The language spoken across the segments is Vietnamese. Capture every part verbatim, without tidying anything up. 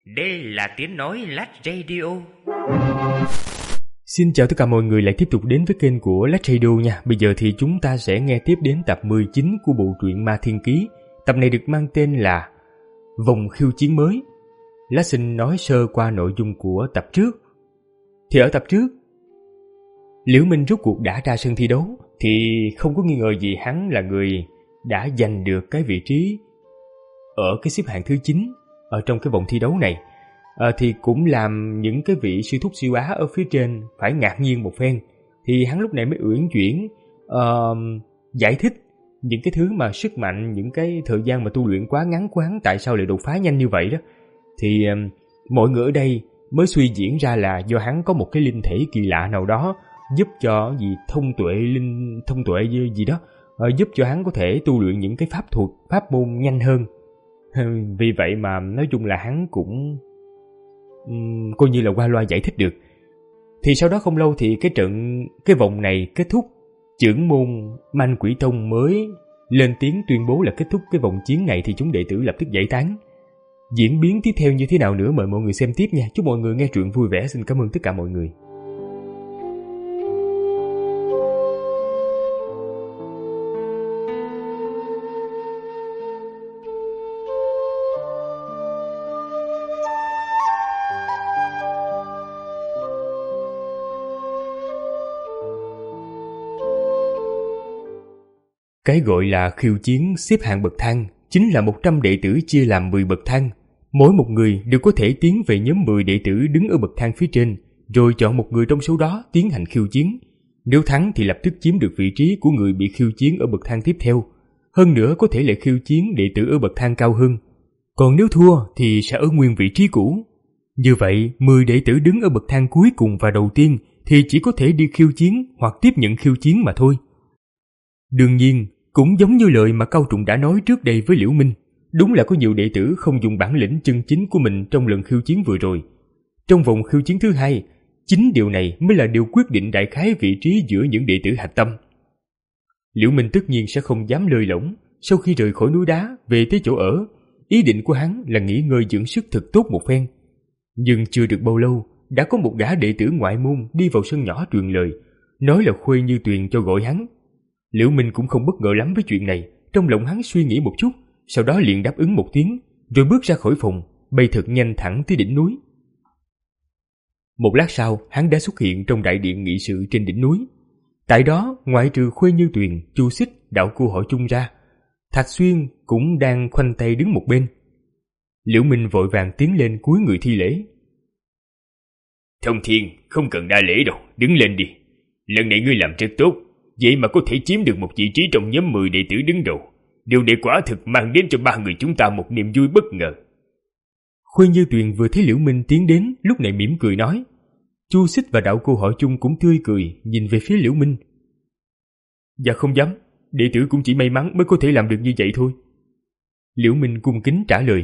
Đây là tiếng nói Lách Radio. Xin chào tất cả mọi người lại tiếp tục đến với kênh của Lách Radio nha. Bây giờ thì chúng ta sẽ nghe tiếp đến tập mười chín của bộ truyện Ma Thiên Ký. Tập này được mang tên là Vòng khiêu chiến mới. Lách xin nói sơ qua nội dung của tập trước. Thì ở tập trước, Liễu Minh rốt cuộc đã ra sân thi đấu, thì không có nghi ngờ gì hắn là người đã giành được cái vị trí ở cái xếp hạng thứ chín ở trong cái vòng thi đấu này. À, thì cũng làm những cái vị sư thúc siêu á ở phía trên phải ngạc nhiên một phen. Thì hắn lúc này mới uyển chuyển uh, giải thích những cái thứ mà sức mạnh, những cái thời gian mà tu luyện quá ngắn của hắn tại sao lại đột phá nhanh như vậy đó. Thì uh, mọi người ở đây mới suy diễn ra là do hắn có một cái linh thể kỳ lạ nào đó giúp cho gì thông tuệ linh thông tuệ gì, gì đó uh, giúp cho hắn có thể tu luyện những cái pháp thuật, pháp môn nhanh hơn. Vì vậy mà nói chung là hắn cũng um, coi như là qua loa giải thích được. Thì sau đó không lâu thì cái trận cái vòng này kết thúc. Trưởng môn Man Quỷ Tông mới lên tiếng tuyên bố là kết thúc cái vòng chiến này, thì chúng đệ tử lập tức giải tán. Diễn biến tiếp theo như thế nào nữa mời mọi người xem tiếp nha. Chúc mọi người nghe truyện vui vẻ. Xin cảm ơn tất cả mọi người. Cái gọi là khiêu chiến xếp hạng bậc thang chính là một trăm đệ tử chia làm mười bậc thang. Mỗi một người đều có thể tiến về nhóm mười đệ tử đứng ở bậc thang phía trên, rồi chọn một người trong số đó tiến hành khiêu chiến. Nếu thắng thì lập tức chiếm được vị trí của người bị khiêu chiến ở bậc thang tiếp theo. Hơn nữa có thể lại khiêu chiến đệ tử ở bậc thang cao hơn. Còn nếu thua thì sẽ ở nguyên vị trí cũ. Như vậy, mười đệ tử đứng ở bậc thang cuối cùng và đầu tiên thì chỉ có thể đi khiêu chiến hoặc tiếp nhận khiêu chiến mà thôi. Đương nhiên, cũng giống như lời mà Cao Trùng đã nói trước đây với Liễu Minh, đúng là có nhiều đệ tử không dùng bản lĩnh chân chính của mình trong lần khiêu chiến vừa rồi. Trong vòng khiêu chiến thứ hai, chính điều này mới là điều quyết định đại khái vị trí giữa những đệ tử hạch tâm. Liễu Minh tất nhiên sẽ không dám lơi lỏng. Sau khi rời khỏi núi đá về tới chỗ ở, ý định của hắn là nghỉ ngơi dưỡng sức thật tốt một phen. Nhưng chưa được bao lâu, đã có một gã đệ tử ngoại môn đi vào sân nhỏ truyền lời, nói là Khuê Như Tuyền cho gọi hắn. Liễu Minh cũng không bất ngờ lắm với chuyện này, trong lòng hắn suy nghĩ một chút, sau đó liền đáp ứng một tiếng, rồi bước ra khỏi phòng, bay thật nhanh thẳng tới đỉnh núi. Một lát sau, hắn đã xuất hiện trong đại điện nghị sự trên đỉnh núi. Tại đó, ngoại trừ Khuê Như Tuyền, Chu Xích, đạo cô họ Chung ra, Thạch Xuyên cũng đang khoanh tay đứng một bên. Liễu Minh vội vàng tiến lên cúi người thi lễ. Thông Thiên, không cần đa lễ đâu, đứng lên đi. Lần này ngươi làm rất tốt, vậy mà có thể chiếm được một vị trí trong nhóm mười đệ tử đứng đầu. Điều này quả thực mang đến cho ba người chúng ta một niềm vui bất ngờ. Khuê Như Tuyền vừa thấy Liễu Minh tiến đến, lúc này mỉm cười nói. Chu Xích và đạo cô họ Chung cũng tươi cười nhìn về phía Liễu Minh. Dạ không dám, đệ tử cũng chỉ may mắn mới có thể làm được như vậy thôi. Liễu Minh cung kính trả lời.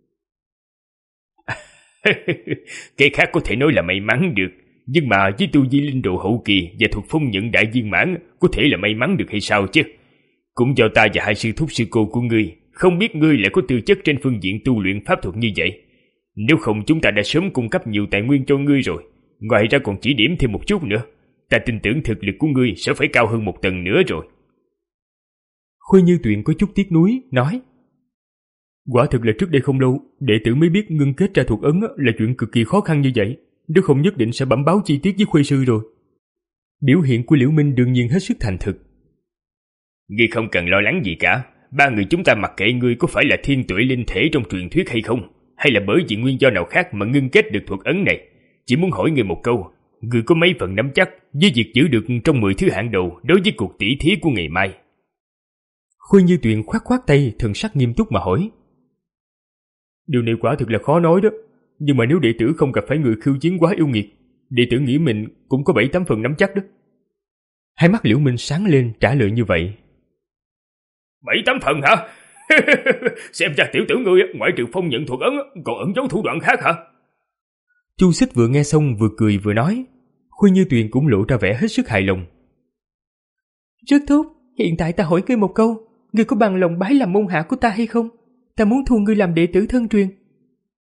Cái khác có thể nói là may mắn được, nhưng mà với tu vi linh độ hậu kỳ và thuật phong nhận đại viên mãn có thể là may mắn được hay sao chứ? Cũng do ta và hai sư thúc sư cô của ngươi, không biết ngươi lại có tư chất trên phương diện tu luyện pháp thuật như vậy. Nếu không chúng ta đã sớm cung cấp nhiều tài nguyên cho ngươi rồi, ngoài ra còn chỉ điểm thêm một chút nữa. Ta tin tưởng thực lực của ngươi sẽ phải cao hơn một tầng nữa rồi. Khuê Như Tuyền có chút tiếc nuối, nói. Quả thực là trước đây không lâu, đệ tử mới biết ngưng kết ra thuật ấn là chuyện cực kỳ khó khăn như vậy. Nếu không nhất định sẽ bẩm báo chi tiết với Khuê sư rồi. Biểu hiện của Liễu Minh đương nhiên hết sức thành thực. Ngươi không cần lo lắng gì cả. Ba người chúng ta mặc kệ ngươi có phải là thiên tuệ linh thể trong truyền thuyết hay không, hay là bởi vì nguyên do nào khác mà ngưng kết được thuật ấn này. Chỉ muốn hỏi ngươi một câu, ngươi có mấy phần nắm chắc với việc giữ được trong mười thứ hạng đầu đối với cuộc tỷ thí của ngày mai? Khuê Như Tuyền khoát khoát tay, thần sắc nghiêm túc mà hỏi. Điều này quả thực là khó nói đó. Nhưng mà nếu đệ tử không gặp phải người khiêu chiến quá yêu nghiệt, đệ tử nghĩ mình cũng có bảy tám phần nắm chắc đó. Hai mắt Liễu Minh sáng lên trả lời như vậy. Bảy tám phần hả? Xem ra tiểu tử ngươi ngoại trừ phong nhận thuật ấn còn ẩn giấu thủ đoạn khác hả? Chu Xích vừa nghe xong vừa cười vừa nói. Khuê Như Tuyền cũng lộ ra vẻ hết sức hài lòng. Rất tốt, hiện tại ta hỏi ngươi một câu, ngươi có bằng lòng bái làm môn hạ của ta hay không? Ta muốn thu ngươi làm đệ tử thân truyền.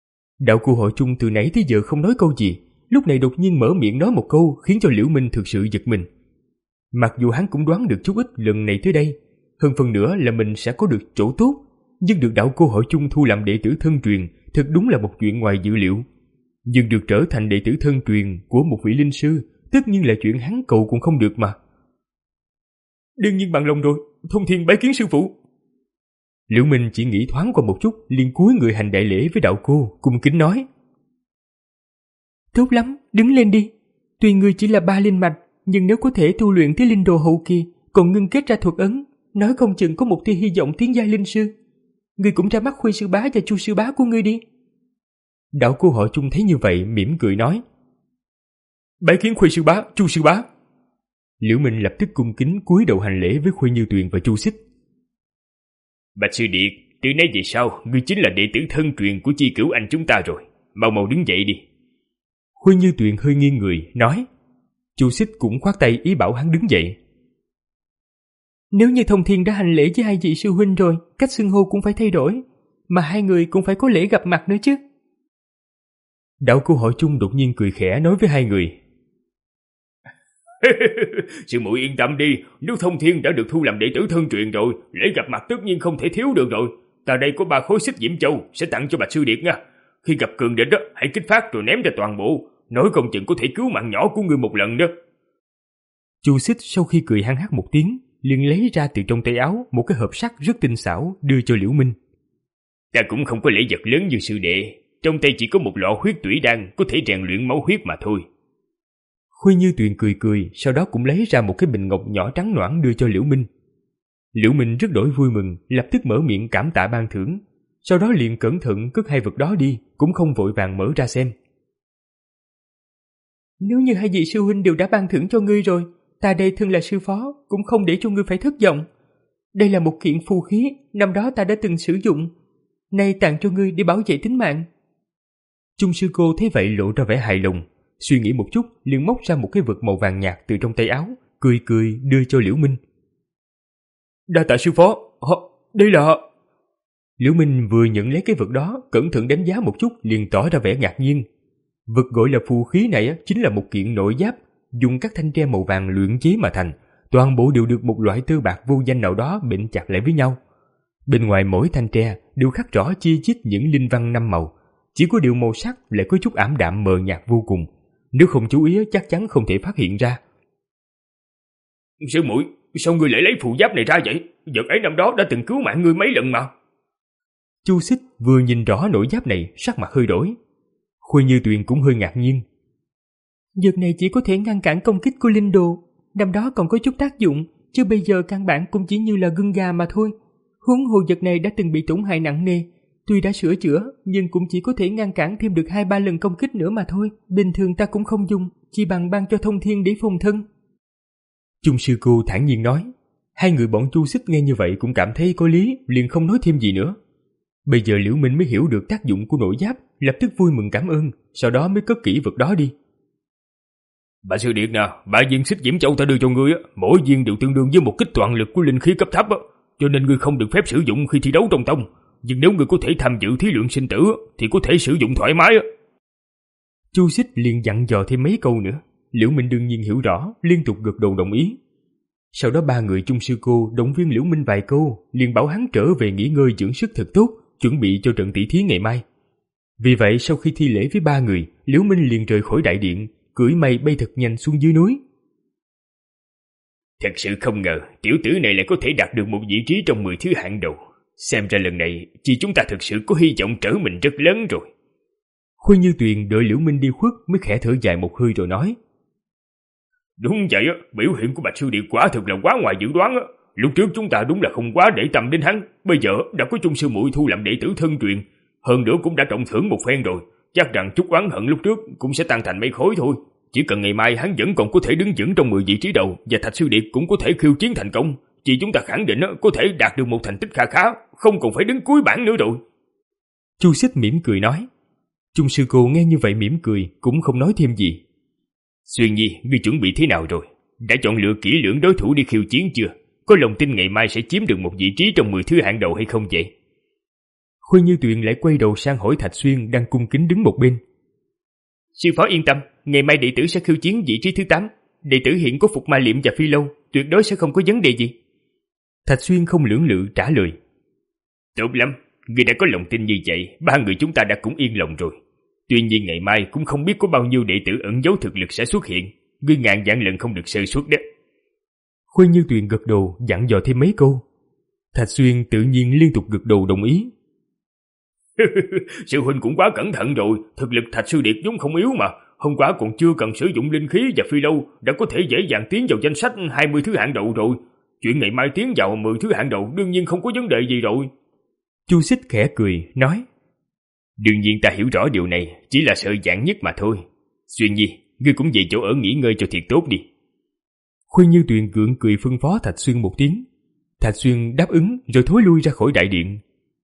Đạo cô họ Chung từ nãy tới giờ không nói câu gì, lúc này đột nhiên mở miệng nói một câu khiến cho Liễu Minh thực sự giật mình. Mặc dù hắn cũng đoán được chút ít lần này tới đây, hơn phần nữa là mình sẽ có được chỗ tốt, nhưng được đạo cô họ Chung thu làm đệ tử thân truyền thật đúng là một chuyện ngoài dự liệu. Nhưng được trở thành đệ tử thân truyền của một vị linh sư, tất nhiên là chuyện hắn cầu cũng không được mà. Đương nhiên bằng lòng rồi, Thông Thiên bái kiến sư phụ. Liễu Minh chỉ nghĩ thoáng qua một chút, liền cúi người hành đại lễ với đạo cô, cung kính nói: Tốt lắm, đứng lên đi. Tuy ngươi chỉ là ba linh mạch, nhưng nếu có thể tu luyện tới linh đồ hậu kỳ, còn ngưng kết ra thuật ấn, nói không chừng có một tia hy vọng tiến giai linh sư. Ngươi cũng ra mắt Khuê sư bá và Chu sư bá của ngươi đi. Đạo cô họ Chung thấy như vậy, mỉm cười nói: Bái kiến Khuê sư bá, Chu sư bá. Liễu Minh lập tức cung kính cúi đầu hành lễ với Khuê Như Tuyền và Chu Xích. Bạch sư điệt, từ nay về sau, ngươi chính là đệ tử thân truyền của Chi Cửu Anh chúng ta rồi. Mau mau đứng dậy đi. Khuê Như Tuyền hơi nghiêng người, nói. Chu Xích cũng khoát tay ý bảo hắn đứng dậy. Nếu như Thông Thiên đã hành lễ với hai vị sư huynh rồi, cách xưng hô cũng phải thay đổi, mà hai người cũng phải có lễ gặp mặt nữa chứ. Đạo cô họ Chung đột nhiên cười khẽ nói với hai người. Sư muội yên tâm đi, nếu Thông Thiên đã được thu làm đệ tử thân truyền rồi, lễ gặp mặt tất nhiên không thể thiếu được rồi. Ta đây có ba khối xích diễm châu sẽ tặng cho Bạch sư điệt nha. Khi gặp cường địch đó, hãy kích phát rồi ném ra toàn bộ, nói không chừng có thể cứu mạng nhỏ của ngươi một lần đó. Chu Xích sau khi cười hăng hắc một tiếng, liền lấy ra từ trong tay áo một cái hộp sắt rất tinh xảo đưa cho Liễu Minh. Ta cũng không có lễ vật lớn như sư đệ, trong tay chỉ có một lọ huyết tủy đan có thể rèn luyện máu huyết mà thôi. Khuê Như Tuyền cười cười, sau đó cũng lấy ra một cái bình ngọc nhỏ trắng nõn đưa cho Liễu Minh. Liễu Minh rất đổi vui mừng, lập tức mở miệng cảm tạ ban thưởng, sau đó liền cẩn thận cất hai vật đó đi, cũng không vội vàng mở ra xem. Nếu như hai vị sư huynh đều đã ban thưởng cho ngươi rồi, ta đây thân là sư phó, cũng không để cho ngươi phải thất vọng. Đây là một kiện phù khí, năm đó ta đã từng sử dụng, nay tặng cho ngươi để bảo vệ tính mạng. Chung sư cô thấy vậy lộ ra vẻ hài lòng, suy nghĩ một chút liền móc ra một cái vật màu vàng nhạt từ trong tay áo, cười cười đưa cho Liễu Minh. Đa tạ sư phó, Họ, đây là... Liễu Minh vừa nhận lấy cái vật đó, cẩn thận đánh giá một chút liền tỏ ra vẻ ngạc nhiên. Vật gọi là phù khí này chính là một kiện nội giáp, dùng các thanh tre màu vàng luyện chế mà thành, toàn bộ đều được một loại tơ bạc vô danh nào đó bện chặt lại với nhau. Bên ngoài mỗi thanh tre đều khắc rõ chi chít những linh văn năm màu, chỉ có điều màu sắc lại có chút ảm đạm mờ nhạt vô cùng, nếu không chú ý chắc chắn không thể phát hiện ra. Sư muội, sao ngươi lại lấy phù giáp này ra vậy? Vật ấy năm đó đã từng cứu mạng ngươi mấy lần mà. Chu Xích vừa nhìn rõ nội giáp này, sắc mặt hơi đổi. Khuê Như Tuyền cũng hơi ngạc nhiên. Vật này chỉ có thể ngăn cản công kích của linh đồ, năm đó còn có chút tác dụng, chứ bây giờ căn bản cũng chỉ như là gân gà mà thôi. Huống hồ vật này đã từng bị tổn hại nặng nề, tuy đã sửa chữa nhưng cũng chỉ có thể ngăn cản thêm được hai ba lần công kích nữa mà thôi. Bình thường ta cũng không dùng, chỉ bằng ban cho Thông Thiên để phòng thân. Chung sư cô thản nhiên nói. Hai người bọn Chu Xích nghe như vậy cũng cảm thấy có lý, liền không nói thêm gì nữa. Bây giờ Liễu Minh mới hiểu được tác dụng của nội giáp, lập tức vui mừng cảm ơn, sau đó mới cất kỹ vật đó đi. Bà sư điệt nè, ba viên xích diễm châu ta đưa cho ngươi á, mỗi viên đều tương đương với một kích toàn lực của linh khí cấp thấp á, cho nên ngươi không được phép sử dụng khi thi đấu trong tông. Nhưng nếu ngươi có thể tham dự thí luyện sinh tử thì có thể sử dụng thoải mái á. Chu Xích liền dặn dò thêm mấy câu nữa. Liễu Minh đương nhiên hiểu rõ, liên tục gật đầu đồng ý. Sau đó ba người Chung sư cô động viên Liễu Minh vài câu, liền bảo hắn trở về nghỉ ngơi dưỡng sức thật tốt, chuẩn bị cho trận tỷ thí ngày mai. Vì vậy sau khi thi lễ với ba người, Liễu Minh liền rời khỏi đại điện, cưỡi mây bay thật nhanh xuống dưới núi. Thật sự không ngờ tiểu tử này lại có thể đạt được một vị trí trong mười thứ hạng đầu. Xem ra lần này chỉ chúng ta thực sự có hy vọng trở mình rất lớn rồi. Khuê Như Tuyền đợi Liễu Minh đi khuất mới khẽ thở dài một hơi rồi nói. Đúng vậy á, biểu hiện của Bạch sư điệt quả thực là quá ngoài dự đoán á. Lúc trước chúng ta đúng là không quá để tâm đến hắn, bây giờ đã có Chung sư muội thu làm đệ tử thân truyền, hơn nữa cũng đã trọng thưởng một phen rồi, chắc rằng chút oán hận lúc trước cũng sẽ tan thành mấy khối thôi. Chỉ cần ngày mai hắn vẫn còn có thể đứng vững trong mười vị trí đầu, và Thạch sư điệt cũng có thể khiêu chiến thành công, chỉ chúng ta khẳng định có thể đạt được một thành tích khá khá, không còn phải đứng cuối bảng nữa rồi. Chu Xích mỉm cười nói. Chung sư cô nghe như vậy mỉm cười, cũng không nói thêm gì. Xuyên Nhi, ngươi chuẩn bị thế nào rồi? Đã chọn lựa kỹ lưỡng đối thủ đi khiêu chiến chưa? Có lòng tin ngày mai sẽ chiếm được một vị trí trong mười thứ hạng đầu hay không vậy? Khuê Như Tuyền lại quay đầu sang hỏi Thạch Xuyên đang cung kính đứng một bên. Sư phó yên tâm, ngày mai đệ tử sẽ khiêu chiến vị trí thứ tám. Đệ tử hiện có phục ma liệm và phi lâu, tuyệt đối sẽ không có vấn đề gì. Thạch Xuyên không lưỡng lự trả lời. Tốt lắm, người đã có lòng tin như vậy, ba người chúng ta đã cũng yên lòng rồi. Tuy nhiên ngày mai cũng không biết có bao nhiêu đệ tử ẩn giấu thực lực sẽ xuất hiện. Ngươi ngàn vạn lần không được sơ suất đó. Khuê Như Tuyền gật đầu dặn dò thêm mấy câu. Thạch Xuyên tự nhiên liên tục gật đầu đồng ý. Sư huynh cũng quá cẩn thận rồi, thực lực Thạch Sư Điệt vốn không yếu mà. Hôm qua còn chưa cần sử dụng linh khí và phi lâu, đã có thể dễ dàng tiến vào danh sách hai mươi thứ hạng đầu rồi. Chuyện ngày mai tiến vào mười thứ hạng đầu đương nhiên không có vấn đề gì rồi. Chu Xích khẽ cười, nói. Đương nhiên ta hiểu rõ điều này, chỉ là sợ vạn nhất mà thôi. Xuyên Nhi, ngươi cũng về chỗ ở nghỉ ngơi cho thiệt tốt đi. Khuê Như Tuyền gượng cười phân phó Thạch Xuyên một tiếng. Thạch Xuyên đáp ứng rồi thối lui ra khỏi đại điện.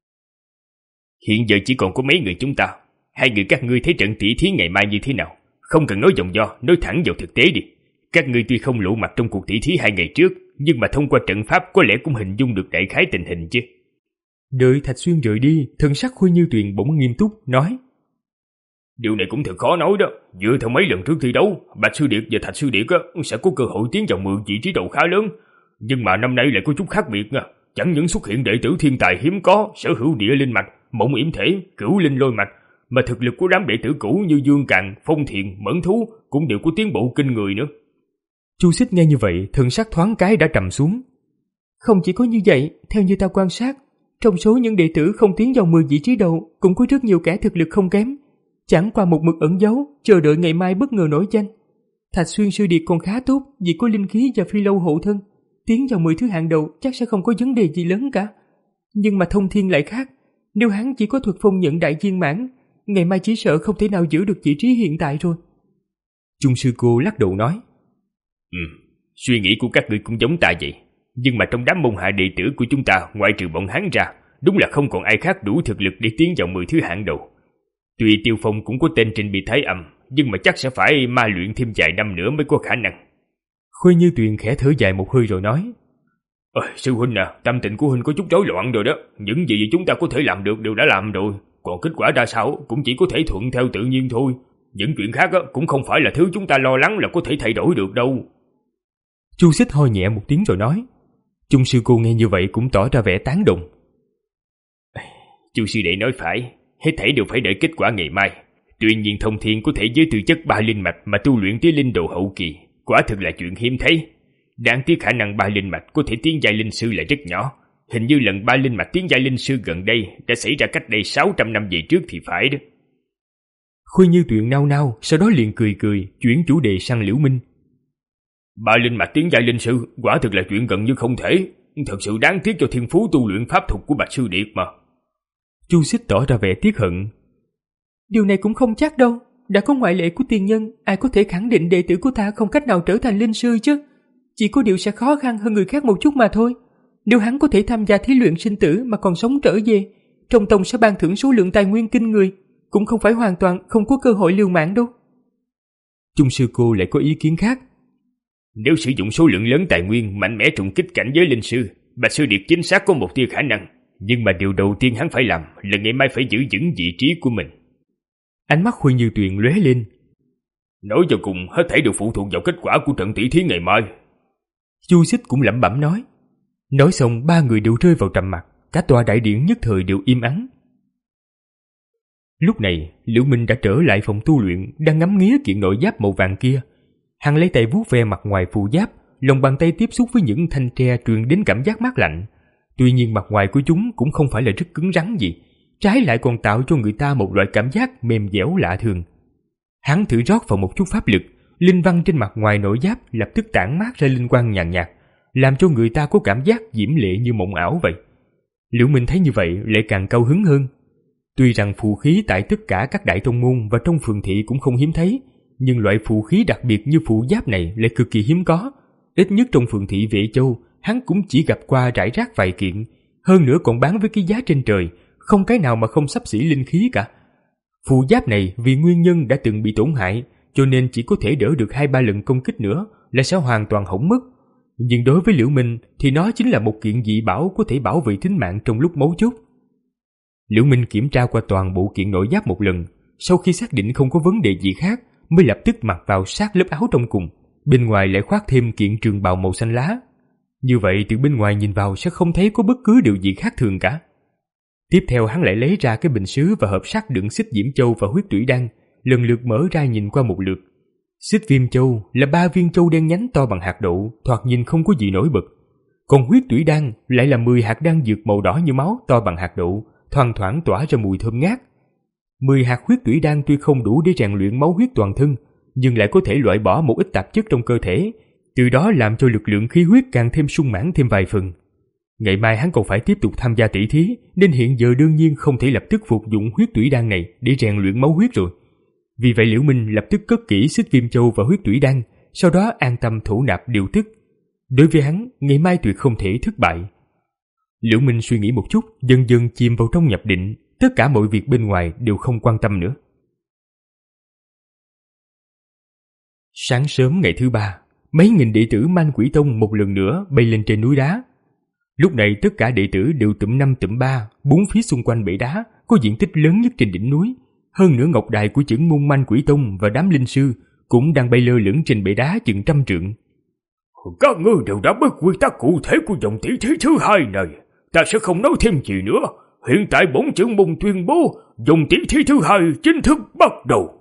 Hiện giờ chỉ còn có mấy người chúng ta. Hai người các ngươi thấy trận tỷ thí ngày mai như thế nào? Không cần nói vòng vo, nói thẳng vào thực tế đi. Các ngươi tuy không lộ mặt trong cuộc tỷ thí hai ngày trước, nhưng mà thông qua trận pháp có lẽ cũng hình dung được đại khái tình hình chứ. Đợi Thạch Xuyên rời đi, thân sắc Khuê Như Tuyền bỗng nghiêm túc, nói. Điều này cũng thật khó nói đó. Dựa theo mấy lần trước thi đấu, Bạch Sư Điệt và Thạch Sư Điệt sẽ có cơ hội tiến vào mười vị trí đầu khá lớn. Nhưng mà năm nay lại có chút khác biệt nha. Chẳng những xuất hiện đệ tử thiên tài hiếm có, sở hữu địa linh mạch, mộng yểm thể, cửu linh lôi mạch, mà thực lực của đám đệ tử cũ như Dương Càn, Phong Thiền, Mẫn Thú cũng đều có tiến bộ kinh người nữa. Chu Xích nghe như vậy, thần sắc thoáng cái đã trầm xuống. Không chỉ có như vậy, theo như ta quan sát, trong số những đệ tử không tiến vào mười vị trí đầu cũng có rất nhiều kẻ thực lực không kém, chẳng qua một mực ẩn giấu, chờ đợi ngày mai bất ngờ nổi danh. Thạch Xuyên Sư Điệt còn khá tốt vì có linh khí và phi lâu hộ thân, tiến vào mười thứ hạng đầu chắc sẽ không có vấn đề gì lớn cả. Nhưng mà Thông Thiên lại khác, nếu hắn chỉ có thuật phong nhận đại viên mãn, ngày mai chỉ sợ không thể nào giữ được vị trí hiện tại rồi. Trung sư cô lắc đầu nói. Ừ, suy nghĩ của các ngươi cũng giống ta vậy. Nhưng mà trong đám môn hạ đệ tử của chúng ta, ngoại trừ bọn hắn ra, đúng là không còn ai khác đủ thực lực để tiến vào mười thứ hạng đầu. Tuy Tiêu Phong cũng có tên trên bì thái âm, nhưng mà chắc sẽ phải ma luyện thêm vài năm nữa mới có khả năng. Khuê Như Tuyền khẽ thở dài một hơi rồi nói. Ôi, sư huynh à, tâm tình của huynh có chút rối loạn rồi đó. Những gì chúng ta có thể làm được đều đã làm rồi. Còn kết quả ra sao cũng chỉ có thể thuận theo tự nhiên thôi. Những chuyện khác cũng không phải là thứ chúng ta lo lắng là có thể thay đổi được đâu. Chu Xích ho nhẹ một tiếng rồi nói. Trung sư cô nghe như vậy cũng tỏ ra vẻ tán đồng. Chu sư đệ nói phải, hết thảy đều phải đợi kết quả ngày mai. Tuy nhiên Thông Thiên có thể với tư chất ba linh mạch mà tu luyện tới linh đồ hậu kỳ, quả thực là chuyện hiếm thấy. Đáng tiếc khả năng ba linh mạch có thể tiến giai linh sư là rất nhỏ. Hình như lần ba linh mạch tiến giai linh sư gần đây đã xảy ra cách đây sáu trăm năm về trước thì phải đó. Khuê Như Tuyền nao nao, sau đó liền cười cười, chuyển chủ đề sang Liễu Minh. Ba linh mạch tiến giai linh sư quả thực là chuyện gần như không thể. Thật sự đáng tiếc cho thiên phú tu luyện pháp thuật của Bạch Sư Điệt mà. Chu Xích tỏ ra vẻ tiếc hận. Điều này cũng không chắc đâu. Đã có ngoại lệ của tiền nhân, ai có thể khẳng định đệ tử của ta không cách nào trở thành linh sư chứ. Chỉ có điều sẽ khó khăn hơn người khác một chút mà thôi. Nếu hắn có thể tham gia thí luyện sinh tử mà còn sống trở về, trong tông sẽ ban thưởng số lượng tài nguyên kinh người, cũng không phải hoàn toàn không có cơ hội liều mạng đâu. Trung sư cô lại có ý kiến khác. Nếu sử dụng số lượng lớn tài nguyên mạnh mẽ trùng kích cảnh giới linh sư, Bạch Sư Điệt chính xác có một tia khả năng. Nhưng mà điều đầu tiên hắn phải làm là ngày mai phải giữ vững vị trí của mình. Ánh mắt Khuê Như Tuyền lóe lên. Nói cho cùng hết thảy đều phụ thuộc vào kết quả của trận tỷ thí ngày mai. Chu Xích cũng lẩm bẩm nói. Nói xong ba người đều rơi vào trầm mặc, cả tòa đại điện nhất thời đều im ắng. Lúc này Liễu Minh đã trở lại phòng tu luyện, đang ngắm nghía kiện nội giáp màu vàng kia. Hắn lấy tay vuốt ve mặt ngoài phù giáp, lòng bàn tay tiếp xúc với những thanh tre truyền đến cảm giác mát lạnh. Tuy nhiên mặt ngoài của chúng cũng không phải là rất cứng rắn gì, trái lại còn tạo cho người ta một loại cảm giác mềm dẻo lạ thường. Hắn thử rót vào một chút pháp lực, linh văn trên mặt ngoài nội giáp lập tức tản mát ra linh quang nhàn nhạt, làm cho người ta có cảm giác diễm lệ như mộng ảo vậy. Liễu Minh thấy như vậy lại càng cao hứng hơn. Tuy rằng phù khí tại tất cả các đại tông môn và trong phường thị cũng không hiếm thấy, nhưng loại phù khí đặc biệt như phù giáp này lại cực kỳ hiếm có. Ít nhất trong phường thị Vệ Châu, hắn cũng chỉ gặp qua rải rác vài kiện, hơn nữa còn bán với cái giá trên trời, không cái nào mà không xấp xỉ linh khí cả. Phù giáp này vì nguyên nhân đã từng bị tổn hại, cho nên chỉ có thể đỡ được hai ba lần công kích nữa là sẽ hoàn toàn hỏng mất. Nhưng đối với Liễu Minh thì nó chính là một kiện dị bảo có thể bảo vệ tính mạng trong lúc mấu chốt. Liễu Minh kiểm tra qua toàn bộ kiện nội giáp một lần, sau khi xác định không có vấn đề gì khác mới lập tức mặc vào sát lớp áo trong cùng, bên ngoài lại khoác thêm kiện trường bào màu xanh lá. Như vậy từ bên ngoài nhìn vào sẽ không thấy có bất cứ điều gì khác thường cả. Tiếp theo hắn lại lấy ra cái bình sứ và hộp sắt đựng xích diễm châu và huyết tủy đan, lần lượt mở ra nhìn qua một lượt. Xích viêm châu là ba viên châu đen nhánh to bằng hạt đậu, thoạt nhìn không có gì nổi bật. Còn huyết tủy đan lại là mười hạt đan dược màu đỏ như máu to bằng hạt đậu, thoang thoảng tỏa ra mùi thơm ngát. mười hạt huyết tủy đan tuy không đủ để rèn luyện máu huyết toàn thân, nhưng lại có thể loại bỏ một ít tạp chất trong cơ thể, từ đó làm cho lực lượng khí huyết càng thêm sung mãn thêm vài phần. Ngày mai hắn còn phải tiếp tục tham gia tỷ thí, nên hiện giờ đương nhiên không thể lập tức phục dụng huyết tủy đan này để rèn luyện máu huyết rồi. Vì vậy Liễu Minh lập tức cất kỹ xích viêm châu và huyết tủy đan, sau đó an tâm thủ nạp điều tức. Đối với hắn, ngày mai tuyệt không thể thất bại. Liễu Minh suy nghĩ một chút, dần dần chìm vào trong nhập định, tất cả mọi việc bên ngoài đều không quan tâm nữa. Sáng sớm ngày thứ ba, mấy nghìn đệ tử Man Quỷ Tông một lần nữa bay lên trên núi đá. Lúc này tất cả đệ tử đều tụm năm tụm ba, bốn phía xung quanh bể đá có diện tích lớn nhất trên đỉnh núi. Hơn nữa ngọc đài của chưởng môn Man Quỷ Tông và đám linh sư cũng đang bay lơ lửng trên bể đá chừng trăm trượng. Các ngươi đều đã biết quy tắc cụ thể của vòng tỷ thí thứ hai này, ta sẽ không nói thêm gì nữa. Hiện tại bổn chưởng môn tuyên bố vòng tỷ thí thứ hai chính thức bắt đầu.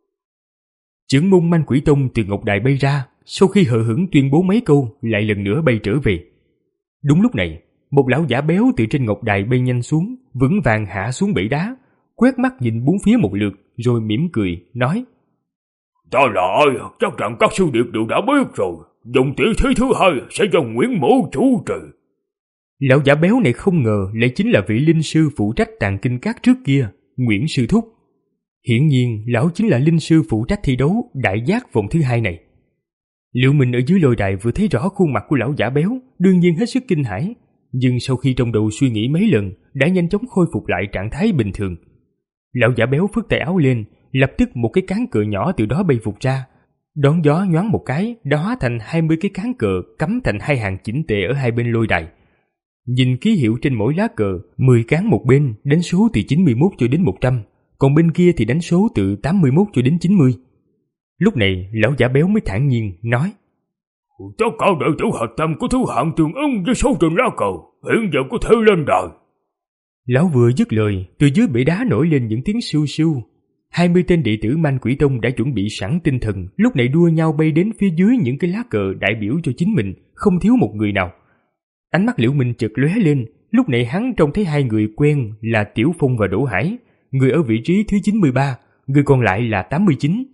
Chưởng môn Man Quỷ Tông từ ngọc đài bay ra, sau khi hờ hững tuyên bố mấy câu lại lần nữa bay trở về. Đúng lúc này, một lão giả béo từ trên ngọc đài bay nhanh xuống, vững vàng hạ xuống bể đá, quét mắt nhìn bốn phía một lượt rồi mỉm cười nói: Ta là ai, chắc rằng các sư điệp đều đã biết rồi. Vòng tỷ thí thứ hai sẽ do Nguyễn Mỗ chủ trì. Lão giả béo này không ngờ lại chính là vị linh sư phụ trách tàng kinh các trước kia, Nguyễn Sư Thúc. Hiển nhiên lão chính là linh sư phụ trách thi đấu đại giác vòng thứ hai này. Liễu Minh ở dưới lôi đài vừa thấy rõ khuôn mặt của lão giả béo, đương nhiên hết sức kinh hãi, nhưng sau khi trong đầu suy nghĩ mấy lần đã nhanh chóng khôi phục lại trạng thái bình thường. Lão giả béo phất tay áo lên, lập tức một cái cán cờ nhỏ từ đó bay vụt ra, đón gió nhoáng một cái đã hóa thành hai mươi cái cán cờ cắm thành hai hàng chỉnh tề ở hai bên lôi đài. Nhìn ký hiệu trên mỗi lá cờ, mười cán một bên đánh số từ chín mươi mốt cho đến một trăm, còn bên kia thì đánh số từ tám mươi mốt cho đến chín mươi. Lúc này lão giả béo mới thản nhiên nói: Tất cả đệ tử hạch tâm có thứ hạng tương ứng với số trên lá cờ, hiện giờ có thể lên đài. Lão vừa dứt lời, từ dưới bể đá nổi lên những tiếng siêu siêu. Hai mươi tên đệ tử Man Quỷ Tông đã chuẩn bị sẵn tinh thần, lúc này đua nhau bay đến phía dưới những cái lá cờ đại biểu cho chính mình, không thiếu một người nào. Ánh mắt Liễu Minh chợt lóe lên, lúc này hắn trông thấy hai người quen là Tiểu Phong và Đỗ Hải, người ở vị trí thứ chín mươi ba, người còn lại là tám mươi chín.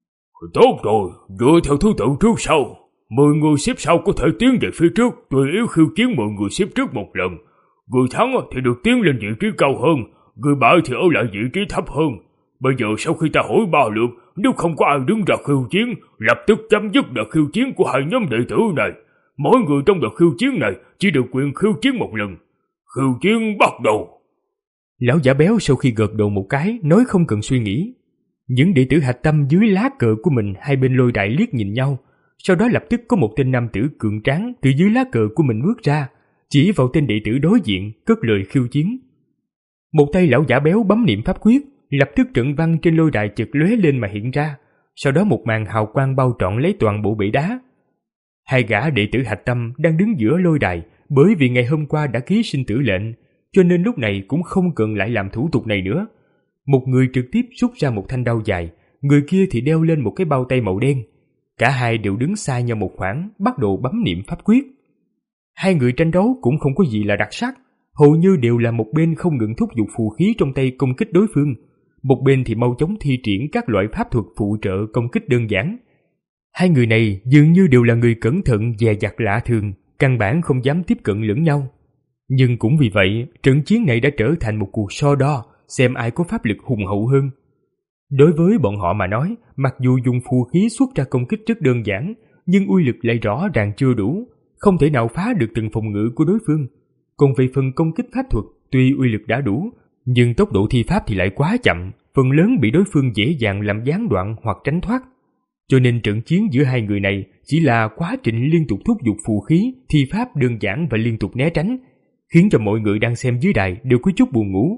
Tốt rồi, dựa theo thứ tự trước sau, mười người xếp sau có thể tiến về phía trước, tùy yếu khiêu chiến mười người xếp trước một lần. Người thắng thì được tiến lên vị trí cao hơn, người bại thì ở lại vị trí thấp hơn. Bây giờ sau khi ta hỏi ba lượt, nếu không có ai đứng ra khiêu chiến, lập tức chấm dứt đợt khiêu chiến của hai nhóm đệ tử này. Mỗi người trong đợt khiêu chiến này chỉ được quyền khiêu chiến một lần. Khiêu chiến bắt đầu. Lão giả béo sau khi gật đầu một cái, nói không cần suy nghĩ. Những đệ tử hạch tâm dưới lá cờ của mình hai bên lôi đài liếc nhìn nhau, sau đó lập tức có một tên nam tử cường tráng từ dưới lá cờ của mình bước ra, chỉ vào tên đệ tử đối diện, cất lời khiêu chiến. Một tay lão giả béo bấm niệm pháp quyết, lập tức trận văn trên lôi đài chợt lóe lên mà hiện ra, sau đó một màn hào quang bao trọn lấy toàn bộ bể đá. Hai gã đệ tử hạch tâm đang đứng giữa lôi đài, bởi vì ngày hôm qua đã ký sinh tử lệnh, cho nên lúc này cũng không cần lại làm thủ tục này nữa. Một người trực tiếp rút ra một thanh đao dài, người kia thì đeo lên một cái bao tay màu đen. Cả hai đều đứng xa nhau một khoảng, bắt đầu bấm niệm pháp quyết. Hai người tranh đấu cũng không có gì là đặc sắc, hầu như đều là một bên không ngừng thúc giục phù khí trong tay công kích đối phương, một bên thì mau chóng thi triển các loại pháp thuật phụ trợ công kích đơn giản. Hai người này dường như đều là người cẩn thận dè dặt lạ thường, căn bản không dám tiếp cận lẫn nhau. Nhưng cũng vì vậy, trận chiến này đã trở thành một cuộc so đo, xem ai có pháp lực hùng hậu hơn. Đối với bọn họ mà nói, mặc dù dùng phù khí xuất ra công kích rất đơn giản, nhưng uy lực lại rõ ràng chưa đủ, không thể nào phá được từng phòng ngự của đối phương. Còn về phần công kích pháp thuật, tuy uy lực đã đủ, nhưng tốc độ thi pháp thì lại quá chậm, phần lớn bị đối phương dễ dàng làm gián đoạn hoặc tránh thoát. Cho nên trận chiến giữa hai người này chỉ là quá trình liên tục thúc giục phù khí, thi pháp đơn giản và liên tục né tránh, khiến cho mọi người đang xem dưới đài đều có chút buồn ngủ.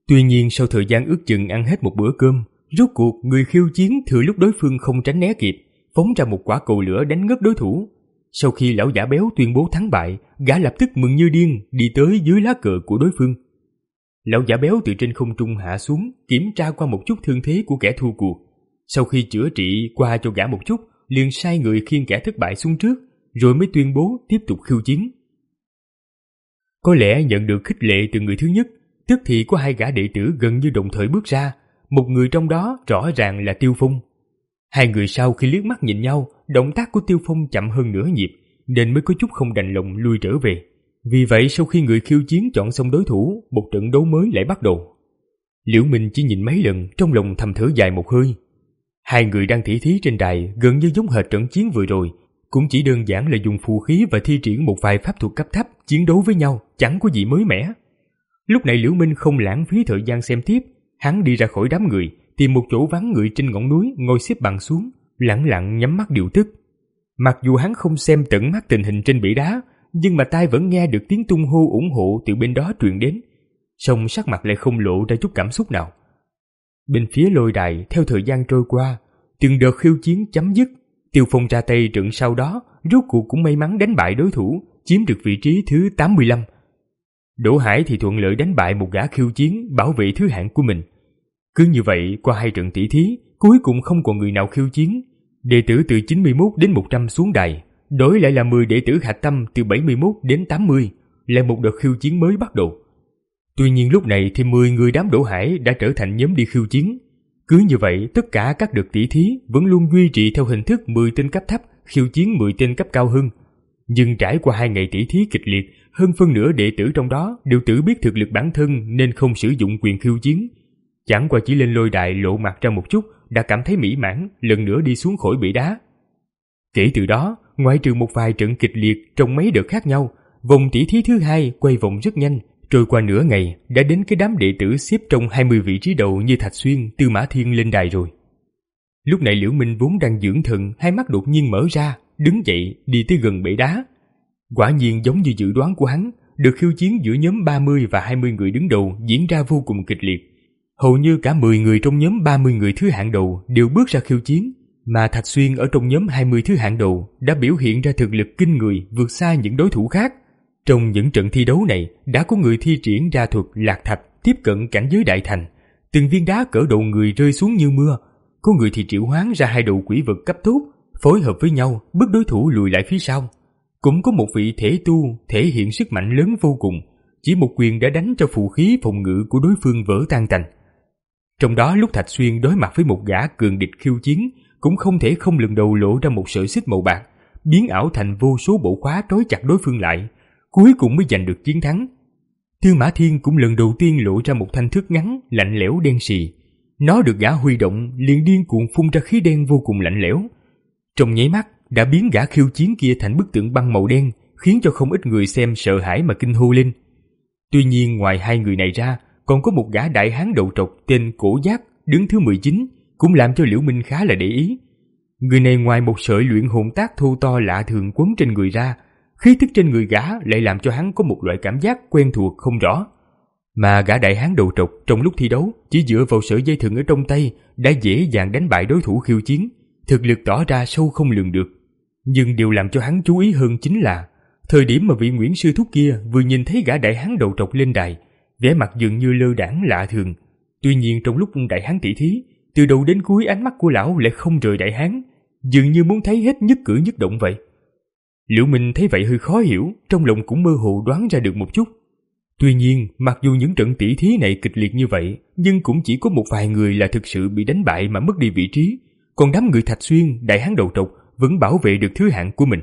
Tuy nhiên sau thời gian ước chừng ăn hết một bữa cơm, rốt cuộc người khiêu chiến thừa lúc đối phương không tránh né kịp, phóng ra một quả cầu lửa đánh ngất đối thủ. Sau khi lão giả béo tuyên bố thắng bại, gã lập tức mừng như điên đi tới dưới lá cờ của đối phương. Lão giả béo từ trên không trung hạ xuống, kiểm tra qua một chút thương thế của kẻ thua cuộc. Sau khi chữa trị qua cho gã một chút, liền sai người khiêng kẻ thất bại xuống trước, rồi mới tuyên bố tiếp tục khiêu chiến. Có lẽ nhận được khích lệ từ người thứ nhất, tức thì có hai gã đệ tử gần như đồng thời bước ra, một người trong đó rõ ràng là Tiêu Phong. Hai người sau khi liếc mắt nhìn nhau, động tác của Tiêu Phong chậm hơn nửa nhịp, nên mới có chút không đành lòng lui trở về. Vì vậy sau khi người khiêu chiến chọn xong đối thủ, một trận đấu mới lại bắt đầu. Liễu Minh chỉ nhìn mấy lần, trong lòng thầm thở dài một hơi. Hai người đang tỉ thí trên đài gần như giống hệt trận chiến vừa rồi, cũng chỉ đơn giản là dùng phù khí và thi triển một vài pháp thuật cấp thấp chiến đấu với nhau, chẳng có gì mới mẻ. Lúc này Liễu Minh không lãng phí thời gian xem tiếp, hắn đi ra khỏi đám người, tìm một chỗ vắng người trên ngọn núi ngồi xếp bằng xuống, lặng lặng nhắm mắt điều tức. Mặc dù hắn không xem tận mắt tình hình trên bể đá, nhưng mà tai vẫn nghe được tiếng tung hô ủng hộ từ bên đó truyền đến, song sắc mặt lại không lộ ra chút cảm xúc nào. Bên phía lôi đài theo thời gian trôi qua, từng đợt khiêu chiến chấm dứt, Tiêu Phong ra tay trận sau đó rốt cuộc cũng may mắn đánh bại đối thủ, chiếm được vị trí thứ tám mươi lăm. Đỗ Hải thì thuận lợi đánh bại một gã khiêu chiến, bảo vệ thứ hạng của mình. Cứ như vậy qua hai trận tỷ thí, cuối cùng không còn người nào khiêu chiến. Đệ tử từ chín mươi mốt đến một trăm xuống đài, đối lại là mười đệ tử hạch tâm từ bảy mươi mốt đến tám mươi, lại một đợt khiêu chiến mới bắt đầu. Tuy nhiên lúc này thì mười người đám Đỗ Hải đã trở thành nhóm đi khiêu chiến. Cứ như vậy tất cả các đợt tỷ thí vẫn luôn duy trì theo hình thức mười tên cấp thấp khiêu chiến mười tên cấp cao hơn. Nhưng trải qua hai ngày tỷ thí kịch liệt, hơn phân nửa đệ tử trong đó đều tự biết thực lực bản thân nên không sử dụng quyền khiêu chiến. Chẳng qua chỉ lên lôi đài lộ mặt ra một chút đã cảm thấy mỹ mãn, lần nữa đi xuống khỏi bể đá. Kể từ đó, ngoại trừ một vài trận kịch liệt trong mấy đợt khác nhau, vòng tỷ thí thứ hai quay vòng rất nhanh, trôi qua nửa ngày đã đến cái đám đệ tử xếp trong hai mươi vị trí đầu như Thạch Xuyên, Tư Mã Thiên lên đài rồi. Lúc này Liễu Minh vốn đang dưỡng thần, hai mắt đột nhiên mở ra, đứng dậy đi tới gần bể đá. Quả nhiên giống như dự đoán của hắn, đợt khiêu chiến giữa nhóm ba mươi và hai mươi người đứng đầu diễn ra vô cùng kịch liệt. Hầu như cả mười người trong nhóm ba mươi người thứ hạng đầu đều bước ra khiêu chiến, mà Thạch Xuyên ở trong nhóm hai mươi thứ hạng đầu đã biểu hiện ra thực lực kinh người vượt xa những đối thủ khác. Trong những trận thi đấu này đã có người thi triển ra thuật lạc thạch tiếp cận cảnh giới đại thành, từng viên đá cỡ đầu người rơi xuống như mưa. Có người thì triệu hoán ra hai đầu quỷ vật cấp tốt, phối hợp với nhau bức đối thủ lùi lại phía sau. Cũng có một vị thể tu thể hiện sức mạnh lớn vô cùng, chỉ một quyền đã đánh cho phù khí phòng ngự của đối phương vỡ tan tành. Trong đó lúc Thạch Xuyên đối mặt với một gã cường địch khiêu chiến, cũng không thể không lần đầu lộ ra một sợi xích màu bạc, biến ảo thành vô số bộ khóa trói chặt đối phương lại, cuối cùng mới giành được chiến thắng. Tư Mã Thiên cũng lần đầu tiên lộ ra một thanh thước ngắn, lạnh lẽo đen sì. Nó được gã huy động liền điên cuồng phun ra khí đen vô cùng lạnh lẽo. Trong nháy mắt đã biến gã khiêu chiến kia thành bức tượng băng màu đen, khiến cho không ít người xem sợ hãi mà kinh hô lên. Tuy nhiên ngoài hai người này ra, còn có một gã đại hán đầu trọc tên Cổ Giác đứng thứ mười chín, cũng làm cho Liễu Minh khá là để ý. Người này ngoài một sợi luyện hồn tác thô to lạ thường quấn trên người ra, khí tức trên người gã lại làm cho hắn có một loại cảm giác quen thuộc không rõ. Mà gã đại hán đầu trọc trong lúc thi đấu chỉ dựa vào sợi dây thừng ở trong tay đã dễ dàng đánh bại đối thủ khiêu chiến, thực lực tỏ ra sâu không lường được. Nhưng điều làm cho hắn chú ý hơn chính là thời điểm mà vị Nguyễn sư thúc kia vừa nhìn thấy gã đại hán đầu trọc lên đài, vẻ mặt dường như lơ đãng lạ thường. Tuy nhiên trong lúc đại hán tỷ thí, từ đầu đến cuối ánh mắt của lão lại không rời đại hán, dường như muốn thấy hết nhất cử nhất động vậy. Liễu Minh thấy vậy hơi khó hiểu, trong lòng cũng mơ hồ đoán ra được một chút. Tuy nhiên, mặc dù những trận tỷ thí này kịch liệt như vậy, nhưng cũng chỉ có một vài người là thực sự bị đánh bại mà mất đi vị trí, còn đám người Thạch Xuyên, đại hán đầu trọc vẫn bảo vệ được thứ hạng của mình.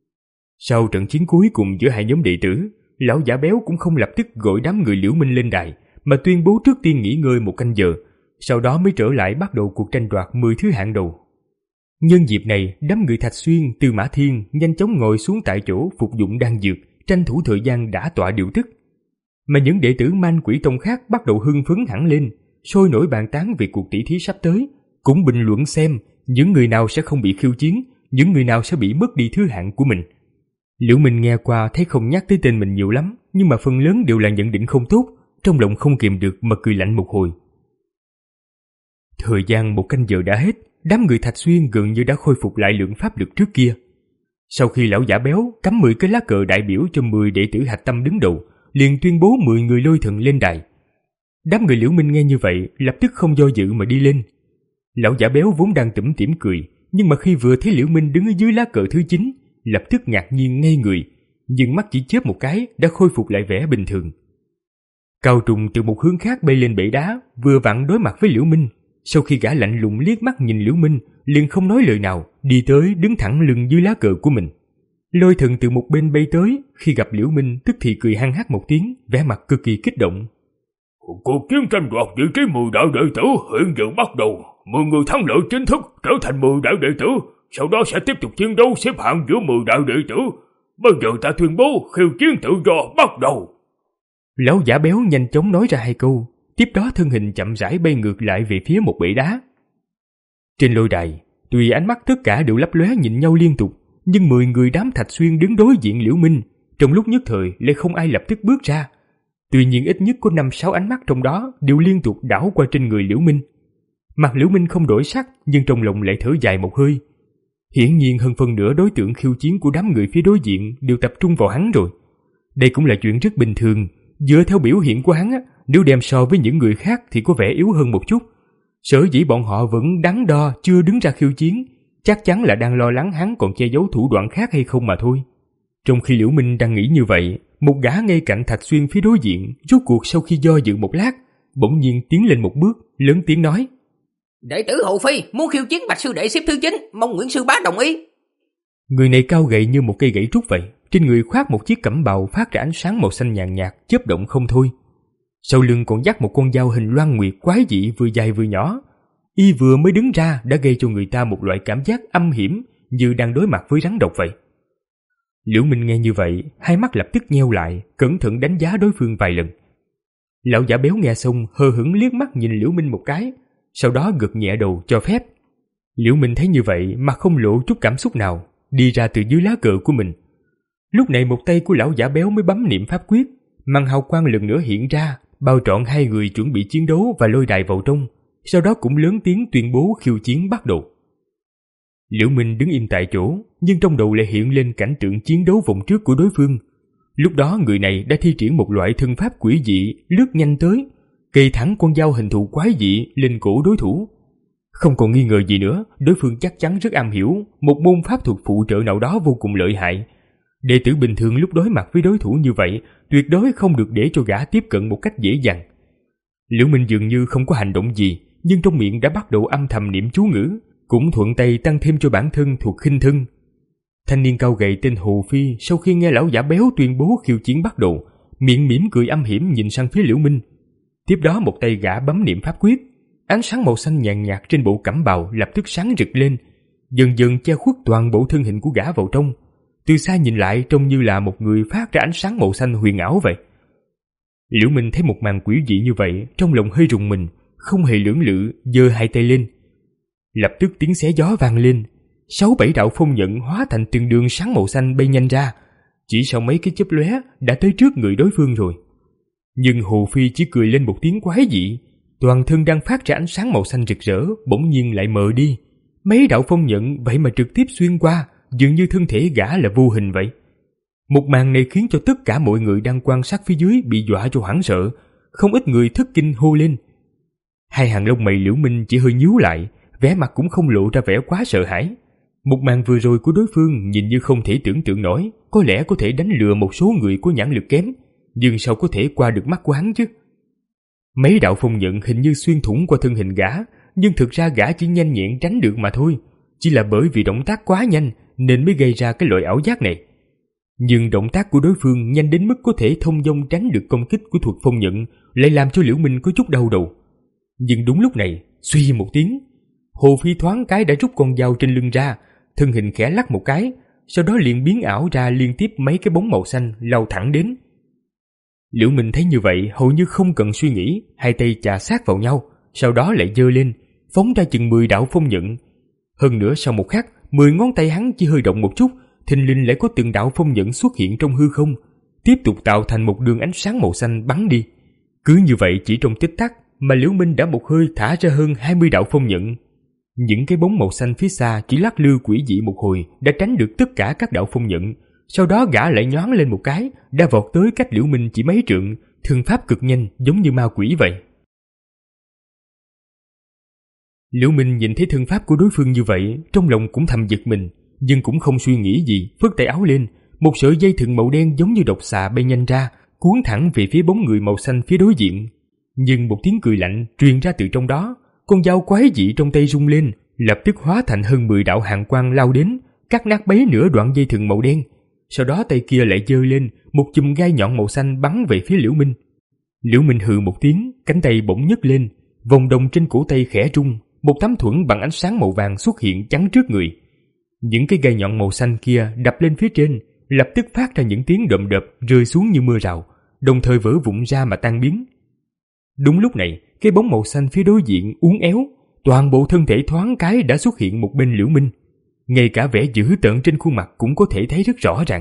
Sau trận chiến cuối cùng giữa hai nhóm đệ tử, lão giả béo cũng không lập tức gọi đám người Liễu Minh lên đài, mà tuyên bố trước tiên nghỉ ngơi một canh giờ, sau đó mới trở lại bắt đầu cuộc tranh đoạt mười thứ hạng đầu. Nhân dịp này, đám người Thạch Xuyên, Tư Mã Thiên nhanh chóng ngồi xuống tại chỗ phục dụng đan dược, tranh thủ thời gian đả tọa điều tức. Mà những đệ tử Man Quỷ Tông khác bắt đầu hưng phấn hẳn lên, sôi nổi bàn tán về cuộc tỷ thí sắp tới, cũng bình luận xem những người nào sẽ không bị khiêu chiến, những người nào sẽ bị mất đi thứ hạng của mình. Liễu Minh nghe qua thấy không nhắc tới tên mình nhiều lắm, nhưng mà phần lớn đều là nhận định không tốt, trong lòng không kìm được mà cười lạnh một hồi. Thời gian một canh giờ đã hết, đám người Thạch Xuyên gần như đã khôi phục lại lượng pháp lực trước kia. Sau khi lão giả béo cắm mười cái lá cờ đại biểu cho mười đệ tử hạch tâm đứng đầu, liền tuyên bố mười người lôi thần lên đài. Đám người Liễu Minh nghe như vậy, lập tức không do dự mà đi lên. Lão giả béo vốn đang tủm tỉm cười, nhưng mà khi vừa thấy Liễu Minh đứng ở dưới lá cờ thứ chín, lập tức ngạc nhiên ngây người, nhưng mắt chỉ chớp một cái đã khôi phục lại vẻ bình thường. Cao Trùng từ một hướng khác bay lên bệ đá, vừa vặn đối mặt với Liễu Minh. Sau khi gã lạnh lùng liếc mắt nhìn Liễu Minh, liền không nói lời nào, đi tới đứng thẳng lưng dưới lá cờ của mình. Lôi thần từ một bên bay tới, khi gặp Liễu Minh tức thì cười hăng hắc một tiếng, vẻ mặt cực kỳ kích động. Cuộc chiến tranh đoạt vị trí mười đạo đệ tử hiện giờ bắt đầu. Mười người thắng lợi chính thức trở thành mười đạo đệ tử, sau đó sẽ tiếp tục chiến đấu xếp hạng giữa mười đạo đệ tử. Bây giờ ta tuyên bố khiêu chiến tự do bắt đầu. Lão giả béo nhanh chóng nói ra hai câu, tiếp đó thân hình chậm rãi bay ngược lại về phía một bệ đá. Trên lôi đài, tuy ánh mắt tất cả đều lấp lóe nhìn nhau liên tục, nhưng mười người đám Thạch Xuyên đứng đối diện Liễu Minh, trong lúc nhất thời lại không ai lập tức bước ra. Tuy nhiên ít nhất có năm sáu ánh mắt trong đó đều liên tục đảo qua trên người Liễu Minh. Mặt Liễu Minh không đổi sắc, nhưng trong lòng lại thở dài một hơi. Hiển nhiên hơn phân nửa đối tượng khiêu chiến của đám người phía đối diện đều tập trung vào hắn rồi. Đây cũng là chuyện rất bình thường, dựa theo biểu hiện của hắn, nếu đem so với những người khác thì có vẻ yếu hơn một chút. Sở dĩ bọn họ vẫn đắn đo chưa đứng ra khiêu chiến, chắc chắn là đang lo lắng hắn còn che giấu thủ đoạn khác hay không mà thôi. Trong khi Liễu Minh đang nghĩ như vậy, một gã ngay cạnh Thạch Xuyên phía đối diện rốt cuộc sau khi do dự một lát, bỗng nhiên tiến lên một bước, lớn tiếng nói: Đệ tử Hồ Phi muốn khiêu chiến Bạch sư đệ xếp thứ chín, mong Nguyễn sư bá đồng ý. Người này cao gầy như một cây gãy trúc vậy, trên người khoác một chiếc cẩm bào phát ra ánh sáng màu xanh nhàn nhạt, chớp động không thôi. Sau lưng còn dắt một con dao hình loan nguyệt quái dị vừa dài vừa nhỏ. Y vừa mới đứng ra đã gây cho người ta một loại cảm giác âm hiểm, như đang đối mặt với rắn độc vậy. Liễu Minh nghe như vậy, hai mắt lập tức nheo lại, cẩn thận đánh giá đối phương vài lần. Lão giả béo nghe xong hờ hững liếc mắt nhìn Liễu Minh một cái, sau đó gật nhẹ đầu cho phép. Liễu Minh thấy như vậy mà không lộ chút cảm xúc nào, đi ra từ dưới lá cờ của mình. Lúc này một tay của lão giả béo mới bấm niệm pháp quyết, màn hào quang lần nữa hiện ra, bao trọn hai người chuẩn bị chiến đấu và lôi đài vào trong, sau đó cũng lớn tiếng tuyên bố khiêu chiến bắt đầu. Liễu Minh đứng im tại chỗ, nhưng trong đầu lại hiện lên cảnh tượng chiến đấu vòng trước của đối phương. Lúc đó người này đã thi triển một loại thân pháp quỷ dị, lướt nhanh tới, cây thẳng con dao hình thù quái dị lên cổ đối thủ. Không còn nghi ngờ gì nữa, đối phương chắc chắn rất am hiểu một môn pháp thuật phụ trợ nào đó vô cùng lợi hại. Đệ tử bình thường lúc đối mặt với đối thủ như vậy, tuyệt đối không được để cho gã tiếp cận một cách dễ dàng. Liễu Minh dường như không có hành động gì, nhưng trong miệng đã bắt đầu âm thầm niệm chú ngữ, cũng thuận tay tăng thêm cho bản thân thuộc khinh thân. Thanh niên cao gầy tên Hồ Phi sau khi nghe lão giả béo tuyên bố khiêu chiến bắt đầu, miệng mỉm cười âm hiểm nhìn sang phía Liễu Minh. Tiếp đó một tay gã bấm niệm pháp quyết, ánh sáng màu xanh nhàn nhạt trên bộ cẩm bào lập tức sáng rực lên, dần dần che khuất toàn bộ thân hình của gã vào trong. Từ xa nhìn lại trông như là một người phát ra ánh sáng màu xanh huyền ảo vậy. Liễu Minh thấy một màn quỷ dị như vậy, trong lòng hơi rùng mình, không hề lưỡng lự, giơ hai tay lên. Lập tức tiếng xé gió vang lên, sáu bảy đạo phong nhận hóa thành từng đường sáng màu xanh bay nhanh ra, chỉ sau mấy cái chớp lóe đã tới trước người đối phương rồi. Nhưng Hồ Phi chỉ cười lên một tiếng quái dị, toàn thân đang phát ra ánh sáng màu xanh rực rỡ bỗng nhiên lại mờ đi. Mấy đạo phong nhận vậy mà trực tiếp xuyên qua, dường như thân thể gã là vô hình vậy. Một màn này khiến cho tất cả mọi người đang quan sát phía dưới bị dọa cho hoảng sợ, không ít người thất kinh hô lên. Hai hàng lông mày Liễu Minh chỉ hơi nhíu lại, vẻ mặt cũng không lộ ra vẻ quá sợ hãi. Một màn vừa rồi của đối phương nhìn như không thể tưởng tượng nổi, có lẽ có thể đánh lừa một số người có nhãn lực kém, nhưng sao có thể qua được mắt của hắn chứ? Mấy đạo phong nhận hình như xuyên thủng qua thân hình gã, nhưng thực ra gã chỉ nhanh nhẹn tránh được mà thôi, chỉ là bởi vì động tác quá nhanh nên mới gây ra cái loại ảo giác này. Nhưng động tác của đối phương nhanh đến mức có thể thông dong tránh được công kích của thuật phong nhận, lại làm cho Liễu Minh có chút đau đầu. Nhưng đúng lúc này, suy một tiếng, Hồ Phi thoáng cái đã rút con dao trên lưng ra, thân hình khẽ lắc một cái, sau đó liền biến ảo ra liên tiếp mấy cái bóng màu xanh lao thẳng đến. Liễu Minh thấy như vậy hầu như không cần suy nghĩ, hai tay chà sát vào nhau, sau đó lại giơ lên, phóng ra chừng mười đạo phong nhận. Hơn nữa sau một khắc, mười ngón tay hắn chỉ hơi động một chút, thình lình lại có từng đạo phong nhận xuất hiện trong hư không, tiếp tục tạo thành một đường ánh sáng màu xanh bắn đi. Cứ như vậy chỉ trong tích tắc mà Liễu Minh đã một hơi thả ra hơn hai mươi đạo phong nhận. Những cái bóng màu xanh phía xa chỉ lắc lư quỷ dị một hồi đã tránh được tất cả các đạo phong nhận. Sau đó gã lại nhoáng lên một cái, đã vọt tới cách Liễu Minh chỉ mấy trượng, thương pháp cực nhanh giống như ma quỷ vậy. Liễu Minh nhìn thấy thương pháp của đối phương như vậy, trong lòng cũng thầm giật mình, nhưng cũng không suy nghĩ gì, phất tay áo lên, một sợi dây thừng màu đen giống như độc xà bay nhanh ra, cuốn thẳng về phía bóng người màu xanh phía đối diện. Nhưng một tiếng cười lạnh truyền ra từ trong đó, con dao quái dị trong tay rung lên, lập tức hóa thành hơn mười đạo hàn quang lao đến, cắt nát bấy nửa đoạn dây thừng màu đen. Sau đó tay kia lại giơ lên, một chùm gai nhọn màu xanh bắn về phía Liễu Minh. Liễu Minh hừ một tiếng, cánh tay bỗng nhấc lên, vòng đồng trên cổ tay khẽ rung, một tấm thuẫn bằng ánh sáng màu vàng xuất hiện chắn trước người. Những cái gai nhọn màu xanh kia đập lên phía trên, lập tức phát ra những tiếng đầm đập rơi xuống như mưa rào, đồng thời vỡ vụn ra mà tan biến. Đúng lúc này, cái bóng màu xanh phía đối diện uốn éo, toàn bộ thân thể thoáng cái đã xuất hiện một bên Liễu Minh. Ngay cả vẻ dữ tợn trên khuôn mặt cũng có thể thấy rất rõ ràng.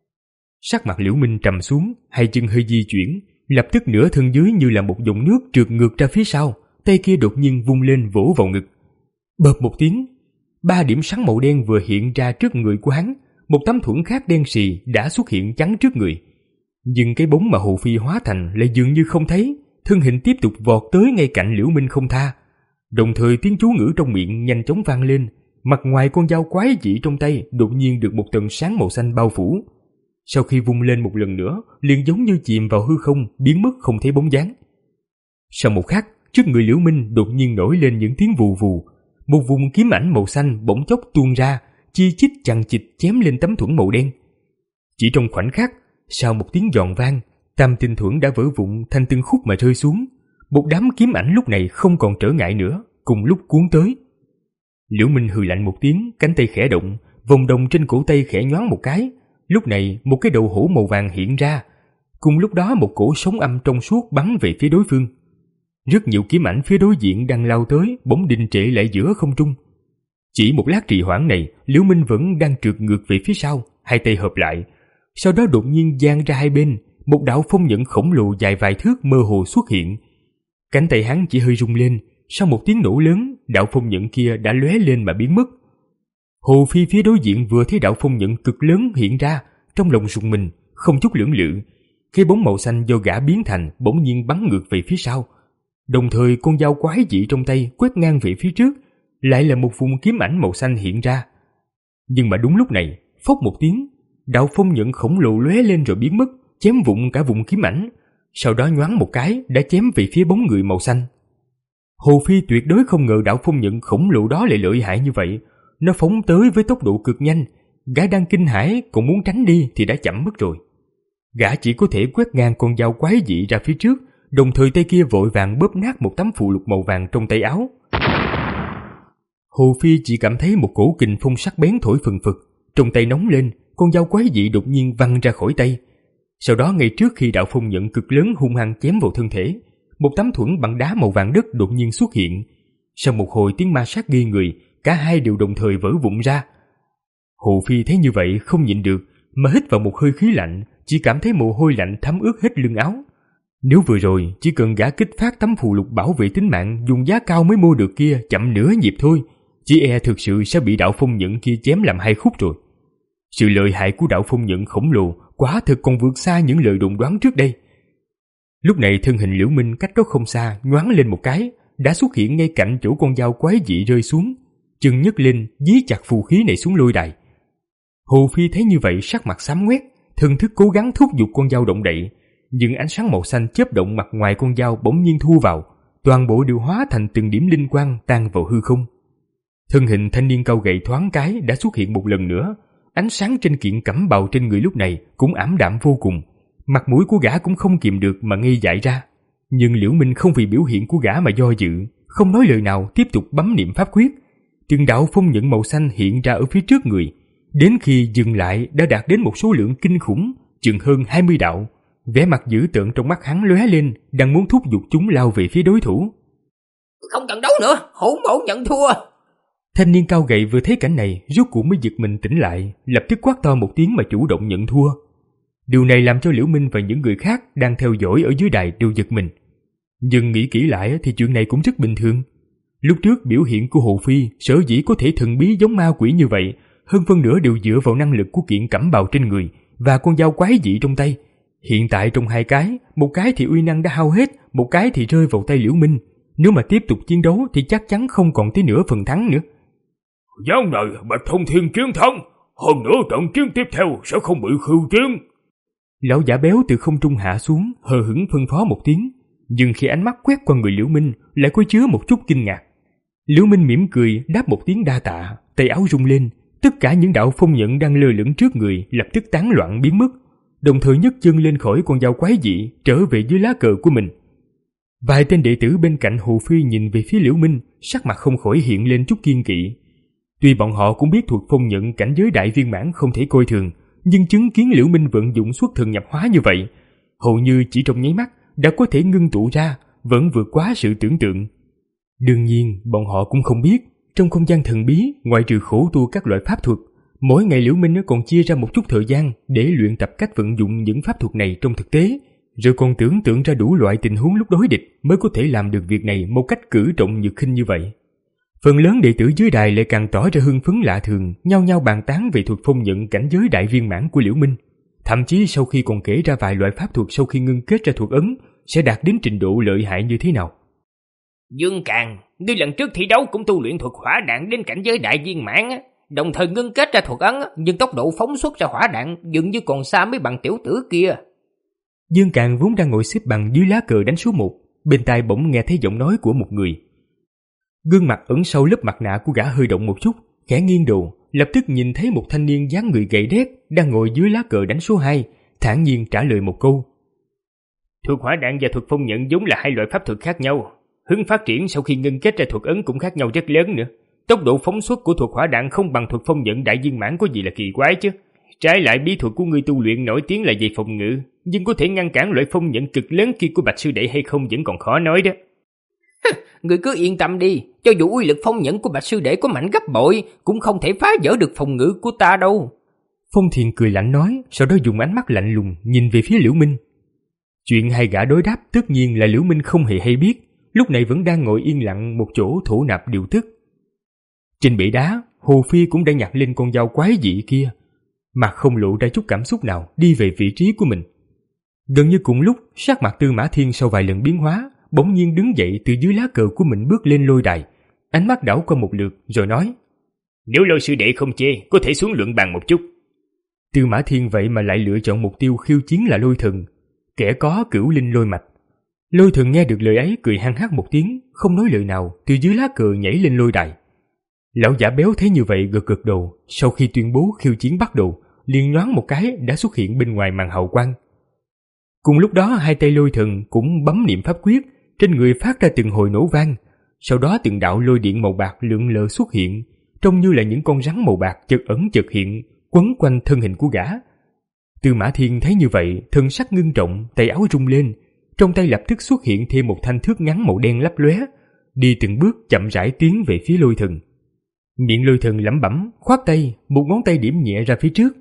Sắc mặt Liễu Minh trầm xuống, hai chân hơi di chuyển, lập tức nửa thân dưới như là một dòng nước trượt ngược ra phía sau, tay kia đột nhiên vung lên vỗ vào ngực. Bợp một tiếng, ba điểm sáng màu đen vừa hiện ra trước người của hắn, một tấm thuẫn khác đen sì đã xuất hiện chắn trước người. Nhưng cái bóng mà Hồ Phi hóa thành lại dường như không thấy, thân hình tiếp tục vọt tới ngay cạnh Liễu Minh không tha. Đồng thời tiếng chú ngữ trong miệng nhanh chóng vang lên, mặt ngoài con dao quái dị trong tay đột nhiên được một tầng sáng màu xanh bao phủ. Sau khi vung lên một lần nữa, liền giống như chìm vào hư không, biến mất không thấy bóng dáng. Sau một khắc, trước người Liễu Minh đột nhiên nổi lên những tiếng vù vù, một vùng kiếm ảnh màu xanh bỗng chốc tuôn ra, chi chít chằng chịt chém lên tấm thuẫn màu đen. Chỉ trong khoảnh khắc, sau một tiếng giòn vang, tam tinh thuẫn đã vỡ vụn thành từng khúc mà rơi xuống. Một đám kiếm ảnh lúc này không còn trở ngại nữa, cùng lúc cuốn tới. Liễu Minh hừ lạnh một tiếng, cánh tay khẽ động, vòng đồng trên cổ tay khẽ nhoáng một cái. Lúc này một cái đầu hổ màu vàng hiện ra, cùng lúc đó một cổ sóng âm trong suốt bắn về phía đối phương. Rất nhiều kiếm ảnh phía đối diện đang lao tới, bỗng đình trệ lại giữa không trung. Chỉ một lát trì hoãn này, Liễu Minh vẫn đang trượt ngược về phía sau, hai tay hợp lại. Sau đó đột nhiên giang ra hai bên, một đạo phong nhận khổng lồ dài vài thước mơ hồ xuất hiện. Cánh tay hắn chỉ hơi rung lên, sau một tiếng nổ lớn, đạo phong nhận kia đã lóe lên mà biến mất. Hồ Phi phía đối diện vừa thấy đạo phong nhận cực lớn hiện ra, trong lòng rùng mình, không chút lưỡng lự. Cái bóng màu xanh do gã biến thành bỗng nhiên bắn ngược về phía sau. Đồng thời con dao quái dị trong tay quét ngang về phía trước, lại là một vùng kiếm ảnh màu xanh hiện ra. Nhưng mà đúng lúc này, phốc một tiếng, đạo phong nhận khổng lồ lóe lên rồi biến mất, chém vụn cả vùng kiếm ảnh, sau đó nhoáng một cái đã chém về phía bóng người màu xanh. Hồ Phi tuyệt đối không ngờ đạo phong nhận khổng lồ đó lại lợi hại như vậy, nó phóng tới với tốc độ cực nhanh, gã đang kinh hãi còn muốn tránh đi thì đã chậm mất rồi. Gã chỉ có thể quét ngang con dao quái dị ra phía trước, đồng thời tay kia vội vàng bóp nát một tấm phù lục màu vàng trong tay áo. Hồ Phi chỉ cảm thấy một cổ kình phong sắc bén thổi phừng phực, trong tay nóng lên, con dao quái dị đột nhiên văng ra khỏi tay. Sau đó ngay trước khi đạo phong nhận cực lớn hung hăng chém vào thân thể, một tấm thuẫn bằng đá màu vàng đất đột nhiên xuất hiện. Sau một hồi tiếng ma sát ghê người, cả hai đều đồng thời vỡ vụn ra. Hồ Phi thấy như vậy không nhịn được, mà hít vào một hơi khí lạnh, chỉ cảm thấy mồ hôi lạnh thấm ướt hết lưng áo. Nếu vừa rồi chỉ cần gã kích phát tấm phù lục bảo vệ tính mạng dùng giá cao mới mua được kia chậm nửa nhịp thôi, chỉ e thực sự sẽ bị đạo phong nhận kia chém làm hai khúc rồi. Sự lợi hại của đạo phong nhận khổng lồ quả thực còn vượt xa những lời đồn đoán trước đây. Lúc này thân hình Liễu Minh cách đó không xa nhoáng lên một cái, đã xuất hiện ngay cạnh chỗ con dao quái dị rơi xuống, chân nhấc lên dí chặt phù khí này xuống lôi đài. Hồ Phi thấy như vậy sắc mặt xám ngoét, thần thức cố gắng thúc giục con dao động đậy, nhưng ánh sáng màu xanh chớp động mặt ngoài con dao bỗng nhiên thu vào, toàn bộ đều hóa thành từng điểm linh quang tan vào hư không. Thân hình thanh niên cao gầy thoáng cái đã xuất hiện một lần nữa, ánh sáng trên kiện cẩm bào trên người lúc này cũng ảm đạm vô cùng, mặt mũi của gã cũng không kìm được mà ngây dại ra. Nhưng Liễu Minh không vì biểu hiện của gã mà do dự, không nói lời nào tiếp tục bấm niệm pháp quyết. Từng đạo phong nhận màu xanh hiện ra ở phía trước người, đến khi dừng lại đã đạt đến một số lượng kinh khủng, chừng hơn hai mươi đạo. Vẻ mặt dữ tợn trong mắt hắn lóe lên, đang muốn thúc giục chúng lao về phía đối thủ. Không cần đấu nữa, hỗn bổn nhận thua. Thanh niên cao gầy vừa thấy cảnh này, rốt cuộc mới giật mình tỉnh lại, lập tức quát to một tiếng mà chủ động nhận thua. Điều này làm cho Liễu Minh và những người khác đang theo dõi ở dưới đài đều giật mình. Nhưng nghĩ kỹ lại thì chuyện này cũng rất bình thường. Lúc trước biểu hiện của Hồ Phi sở dĩ có thể thần bí giống ma quỷ như vậy, hơn phân nửa đều dựa vào năng lực của kiện cẩm bào trên người và con dao quái dị trong tay. Hiện tại trong hai cái, một cái thì uy năng đã hao hết, một cái thì rơi vào tay Liễu Minh. Nếu mà tiếp tục chiến đấu thì chắc chắn không còn tới nửa phần thắng nữa. Dạo này Bạch Thông Thiên chiến thắng, hơn nữa trận chiến tiếp theo sẽ không bị khiêu chiến. Lão giả béo từ không trung hạ xuống, hờ hững phân phó một tiếng, nhưng khi ánh mắt quét qua người Liễu Minh lại có chứa một chút kinh ngạc. Liễu Minh mỉm cười đáp một tiếng đa tạ, tay áo rung lên, tất cả những đạo phong nhận đang lơ lửng trước người lập tức tán loạn biến mất, đồng thời nhấc chân lên khỏi con dao quái dị trở về dưới lá cờ của mình. Vài tên đệ tử bên cạnh Hồ Phi nhìn về phía Liễu Minh, sắc mặt không khỏi hiện lên chút kiên kỵ. Tuy bọn họ cũng biết thuật phong nhận cảnh giới đại viên mãn không thể coi thường, nhưng chứng kiến Liễu Minh vận dụng xuất thần nhập hóa như vậy, hầu như chỉ trong nháy mắt đã có thể ngưng tụ ra, vẫn vượt quá sự tưởng tượng. Đương nhiên, bọn họ cũng không biết, trong không gian thần bí, ngoại trừ khổ tu các loại pháp thuật, mỗi ngày Liễu Minh còn chia ra một chút thời gian để luyện tập cách vận dụng những pháp thuật này trong thực tế, rồi còn tưởng tượng ra đủ loại tình huống lúc đối địch mới có thể làm được việc này một cách cử trọng nhược khinh như vậy. Phần lớn đệ tử dưới đài lại càng tỏ ra hưng phấn lạ thường, nhao nhao bàn tán về thuật phong nhận cảnh giới đại viên mãn của Liễu Minh. Thậm chí sau khi còn kể ra vài loại pháp thuật sau khi ngưng kết ra thuật ấn sẽ đạt đến trình độ lợi hại như thế nào. Dương Càng, ngươi lần trước thi đấu cũng tu luyện thuật hỏa đạn đến cảnh giới đại viên mãn, đồng thời ngưng kết ra thuật ấn, nhưng tốc độ phóng xuất ra hỏa đạn dường như còn xa mấy bằng tiểu tử kia. Dương Càng vốn đang ngồi xếp bằng dưới lá cờ đánh số một, bên tai bỗng nghe thấy giọng nói của một người. Gương mặt ẩn sau lớp mặt nạ của gã hơi động một chút, khẽ nghiêng đầu, lập tức nhìn thấy một thanh niên dáng người gầy đét đang ngồi dưới lá cờ đánh số hai, thản nhiên trả lời một câu. Thuật hỏa đạn và thuật phong nhận vốn là hai loại pháp thuật khác nhau, hướng phát triển sau khi ngưng kết ra thuật ấn cũng khác nhau rất lớn nữa. Tốc độ phóng xuất của thuật hỏa đạn không bằng thuật phong nhận đại viên mãn có gì là kỳ quái chứ. Trái lại bí thuật của người tu luyện nổi tiếng là về phòng ngự, nhưng có thể ngăn cản loại phong nhận cực lớn kia của Bạch sư đệ hay không vẫn còn khó nói đó. Người cứ yên tâm đi, cho dù uy lực phong nhận của Bạch sư đệ có mạnh gấp bội, cũng không thể phá vỡ được phòng ngự của ta đâu. Phong Thiền cười lạnh nói, sau đó dùng ánh mắt lạnh lùng nhìn về phía Liễu Minh. Chuyện hai gã đối đáp tất nhiên là Liễu Minh không hề hay biết, lúc này vẫn đang ngồi yên lặng một chỗ thổ nạp điều tức. Trên bể đá, Hồ Phi cũng đã nhặt lên con dao quái dị kia, mặt không lộ ra chút cảm xúc nào, đi về vị trí của mình. Gần như cùng lúc, sắc mặt Tư Mã Thiên sau vài lần biến hóa, bỗng nhiên đứng dậy từ dưới lá cờ của mình bước lên lôi đài, ánh mắt đảo qua một lượt rồi nói: Nếu Lôi sư đệ không chê, có thể xuống luận bàn một chút. Tư Mã Thiên vậy mà lại lựa chọn mục tiêu khiêu chiến là Lôi Thần, kẻ có cửu linh lôi mạch. Lôi Thần nghe được lời ấy cười hăng hắc một tiếng, không nói lời nào, từ dưới lá cờ nhảy lên lôi đài. Lão giả béo thấy như vậy gật gật đầu, sau khi tuyên bố khiêu chiến bắt đầu, liền nhoáng một cái đã xuất hiện bên ngoài màn hào quang. Cùng lúc đó hai tay Lôi Thần cũng bấm niệm pháp quyết, trên người phát ra từng hồi nổ vang, sau đó từng đạo lôi điện màu bạc lượn lờ xuất hiện, trông như là những con rắn màu bạc chợt ẩn chợt hiện, quấn quanh thân hình của gã. Tư Mã Thiên thấy như vậy, thân sắc ngưng trọng, tay áo rung lên, trong tay lập tức xuất hiện thêm một thanh thước ngắn màu đen lấp lóe, đi từng bước chậm rãi tiến về phía Lôi Thần. Miệng Lôi Thần lẩm bẩm, khoát tay, một ngón tay điểm nhẹ ra phía trước.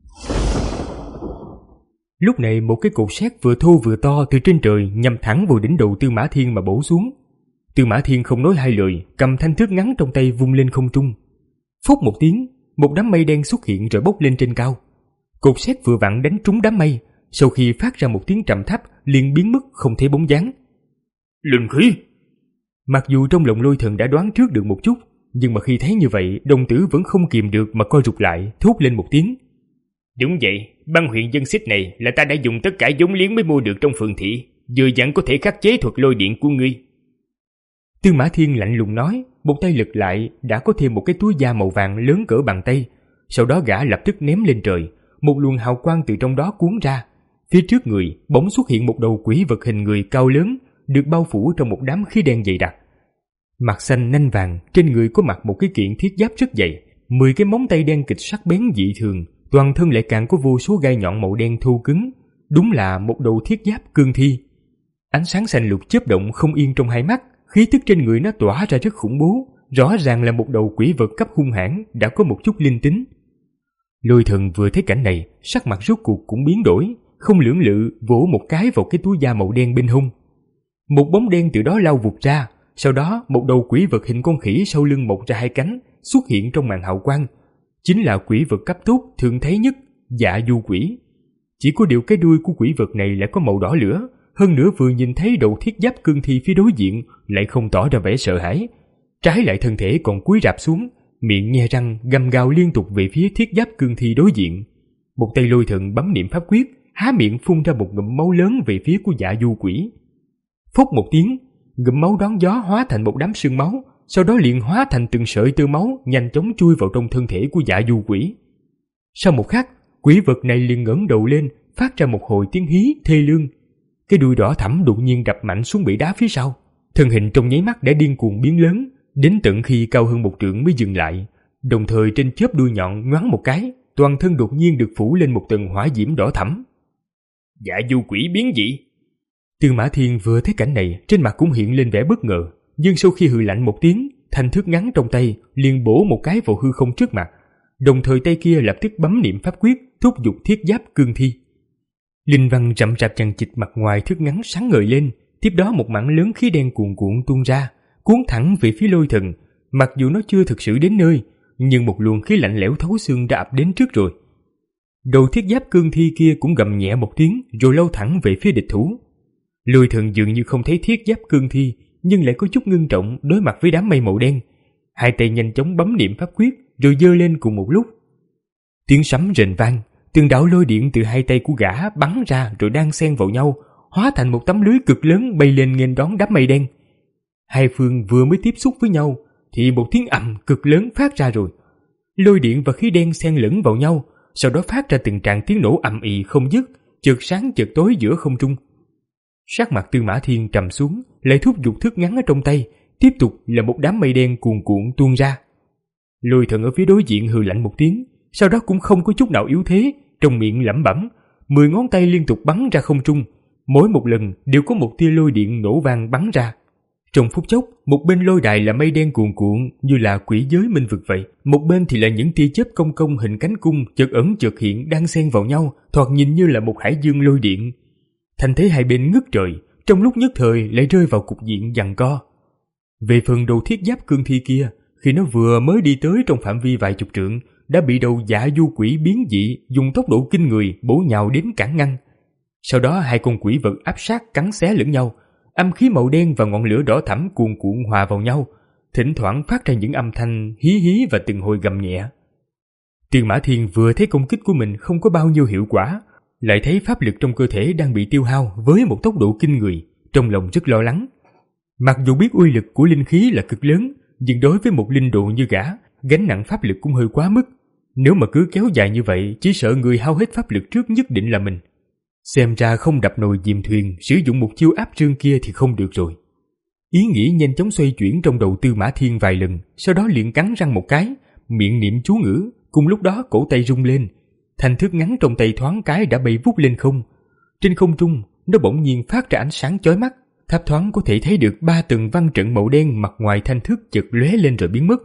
Lúc này một cái cột sét vừa thô vừa to từ trên trời nhằm thẳng vào đỉnh đầu Tư Mã Thiên mà bổ xuống. Tư Mã Thiên không nói hai lời, cầm thanh thước ngắn trong tay vung lên không trung. Phút một tiếng, một đám mây đen xuất hiện rồi bốc lên trên cao. Cột sét vừa vặn đánh trúng đám mây, sau khi phát ra một tiếng trầm thấp liền biến mất không thấy bóng dáng. Linh khí! Mặc dù trong lòng Lôi Thần đã đoán trước được một chút, nhưng mà khi thấy như vậy, đồng tử vẫn không kìm được mà co rụt lại, thốt lên một tiếng. Đúng vậy, băng huyện dân xích này là ta đã dùng tất cả vốn liếng mới mua được trong phường thị, vừa dặn có thể khắc chế thuật lôi điện của ngươi. Tư Mã Thiên lạnh lùng nói, một tay lật lại đã có thêm một cái túi da màu vàng lớn cỡ bàn tay, sau đó gã lập tức ném lên trời, một luồng hào quang từ trong đó cuốn ra. Phía trước người bỗng xuất hiện một đầu quỷ vật hình người cao lớn, được bao phủ trong một đám khí đen dày đặc. Mặt xanh nanh vàng, trên người có mặc một cái kiện thiết giáp rất dày, mười cái móng tay đen kịch sắc bén dị thường, toàn thân lại càng có vô số gai nhọn màu đen thô cứng, đúng là một đầu thiết giáp cương thi. Ánh sáng xanh lục chớp động không yên trong hai mắt, khí tức trên người nó tỏa ra rất khủng bố, rõ ràng là một đầu quỷ vật cấp hung hãn đã có một chút linh tính. Lôi Thần vừa thấy cảnh này, sắc mặt rốt cuộc cũng biến đổi, không lưỡng lự vỗ một cái vào cái túi da màu đen bên hông. Một bóng đen từ đó lao vụt ra, sau đó một đầu quỷ vật hình con khỉ sau lưng mọc ra hai cánh xuất hiện trong màn hào quang. Chính là quỷ vật cấp tốt thường thấy nhất, Dạ Du Quỷ. Chỉ có điều cái đuôi của quỷ vật này lại có màu đỏ lửa, hơn nữa vừa nhìn thấy đầu thiết giáp cương thi phía đối diện lại không tỏ ra vẻ sợ hãi, trái lại thân thể còn cúi rạp xuống, miệng nhe răng gầm gào liên tục về phía thiết giáp cương thi đối diện. Một tay Lôi Thần bấm niệm pháp quyết, há miệng phun ra một ngụm máu lớn về phía của Dạ Du Quỷ. Phốc một tiếng, ngụm máu đón gió hóa thành một đám sương máu, sau đó liền hóa thành từng sợi tơ máu nhanh chóng chui vào trong thân thể của Dạ Du Quỷ. Sau một khắc, quỷ vật này liền ngẩng đầu lên, phát ra một hồi tiếng hí thê lương. Cái đuôi đỏ thẫm đột nhiên đập mạnh xuống bể đá phía sau, thân hình trong nháy mắt đã điên cuồng biến lớn, đến tận khi cao hơn một trượng mới dừng lại. Đồng thời trên chớp đuôi nhọn nhoáng một cái, toàn thân đột nhiên được phủ lên một tầng hỏa diễm đỏ thẫm. Dạ Du Quỷ biến dị. Tư Mã Thiên vừa thấy cảnh này, trên mặt cũng hiện lên vẻ bất ngờ, nhưng sau khi hừ lạnh một tiếng, thanh thước ngắn trong tay liền bổ một cái vào hư không trước mặt, đồng thời tay kia lập tức bấm niệm pháp quyết thúc giục thiết giáp cương thi. Linh văn rậm rạp chằng chịt mặt ngoài thước ngắn sáng ngời lên, tiếp đó một mảng lớn khí đen cuồn cuộn tuôn ra, cuốn thẳng về phía Lôi Thần. Mặc dù nó chưa thực sự đến nơi, nhưng một luồng khí lạnh lẽo thấu xương đã ập đến trước rồi. Đầu thiết giáp cương thi kia cũng gầm nhẹ một tiếng rồi lao thẳng về phía địch thủ. Lôi Thần dường như không thấy thiết giáp cương thi, nhưng lại có chút ngưng trọng đối mặt với đám mây màu đen. Hai tay nhanh chóng bấm niệm pháp quyết rồi giơ lên cùng một lúc. Tiếng sấm rền vang, từng đạo lôi điện từ hai tay của gã bắn ra rồi đan xen vào nhau, hóa thành một tấm lưới cực lớn bay lên nghênh đón đám mây đen. Hai phương vừa mới tiếp xúc với nhau thì một tiếng ầm cực lớn phát ra rồi. Lôi điện và khí đen xen lẫn vào nhau, sau đó phát ra từng tràng tiếng nổ ầm ĩ không dứt, chợt sáng chợt tối giữa không trung. Sắc mặt Tư Mã Thiên trầm xuống, lại thúc giục thước ngắn ở trong tay, tiếp tục là một đám mây đen cuồn cuộn tuôn ra. Lôi Thần ở phía đối diện hừ lạnh một tiếng, sau đó cũng không có chút nào yếu thế, trong miệng lẩm bẩm, mười ngón tay liên tục bắn ra không trung, mỗi một lần đều có một tia lôi điện nổ vang bắn ra. Trong phút chốc, một bên lôi đài là mây đen cuồn cuộn như là quỷ giới minh vực vậy, một bên thì là những tia chớp cong cong hình cánh cung chợt ẩn chợt hiện đang xen vào nhau, thoạt nhìn như là một hải dương lôi điện. Thành thế hai bên ngất trời, trong lúc nhất thời lại rơi vào cục diện giằng co. Về phần đầu thiết giáp cương thi kia, khi nó vừa mới đi tới trong phạm vi vài chục trượng, đã bị đầu Dạ Du Quỷ biến dị dùng tốc độ kinh người bổ nhào đến cản ngăn. Sau đó hai con quỷ vật áp sát cắn xé lẫn nhau, âm khí màu đen và ngọn lửa đỏ thẫm cuồn cuộn hòa vào nhau, thỉnh thoảng phát ra những âm thanh hí hí và từng hồi gầm nhẹ. Tư Mã Thiên vừa thấy công kích của mình không có bao nhiêu hiệu quả, lại thấy pháp lực trong cơ thể đang bị tiêu hao với một tốc độ kinh người, trong lòng rất lo lắng. Mặc dù biết uy lực của linh khí là cực lớn, nhưng đối với một linh đồ như gã, gánh nặng pháp lực cũng hơi quá mức. Nếu mà cứ kéo dài như vậy, chỉ sợ người hao hết pháp lực trước nhất định là mình. Xem ra không đập nồi chìm thuyền, sử dụng một chiêu áp trương kia thì không được rồi. Ý nghĩ nhanh chóng xoay chuyển trong đầu Tư Mã Thiên vài lần, sau đó liền cắn răng một cái, miệng niệm chú ngữ, cùng lúc đó cổ tay rung lên. Thanh thước ngắn trong tay thoáng cái đã bay vút lên không. Trên không trung, nó bỗng nhiên phát ra ánh sáng chói mắt, thấp thoáng có thể thấy được ba tầng văn trận màu đen mặt ngoài thanh thước chợt lóe lên rồi biến mất.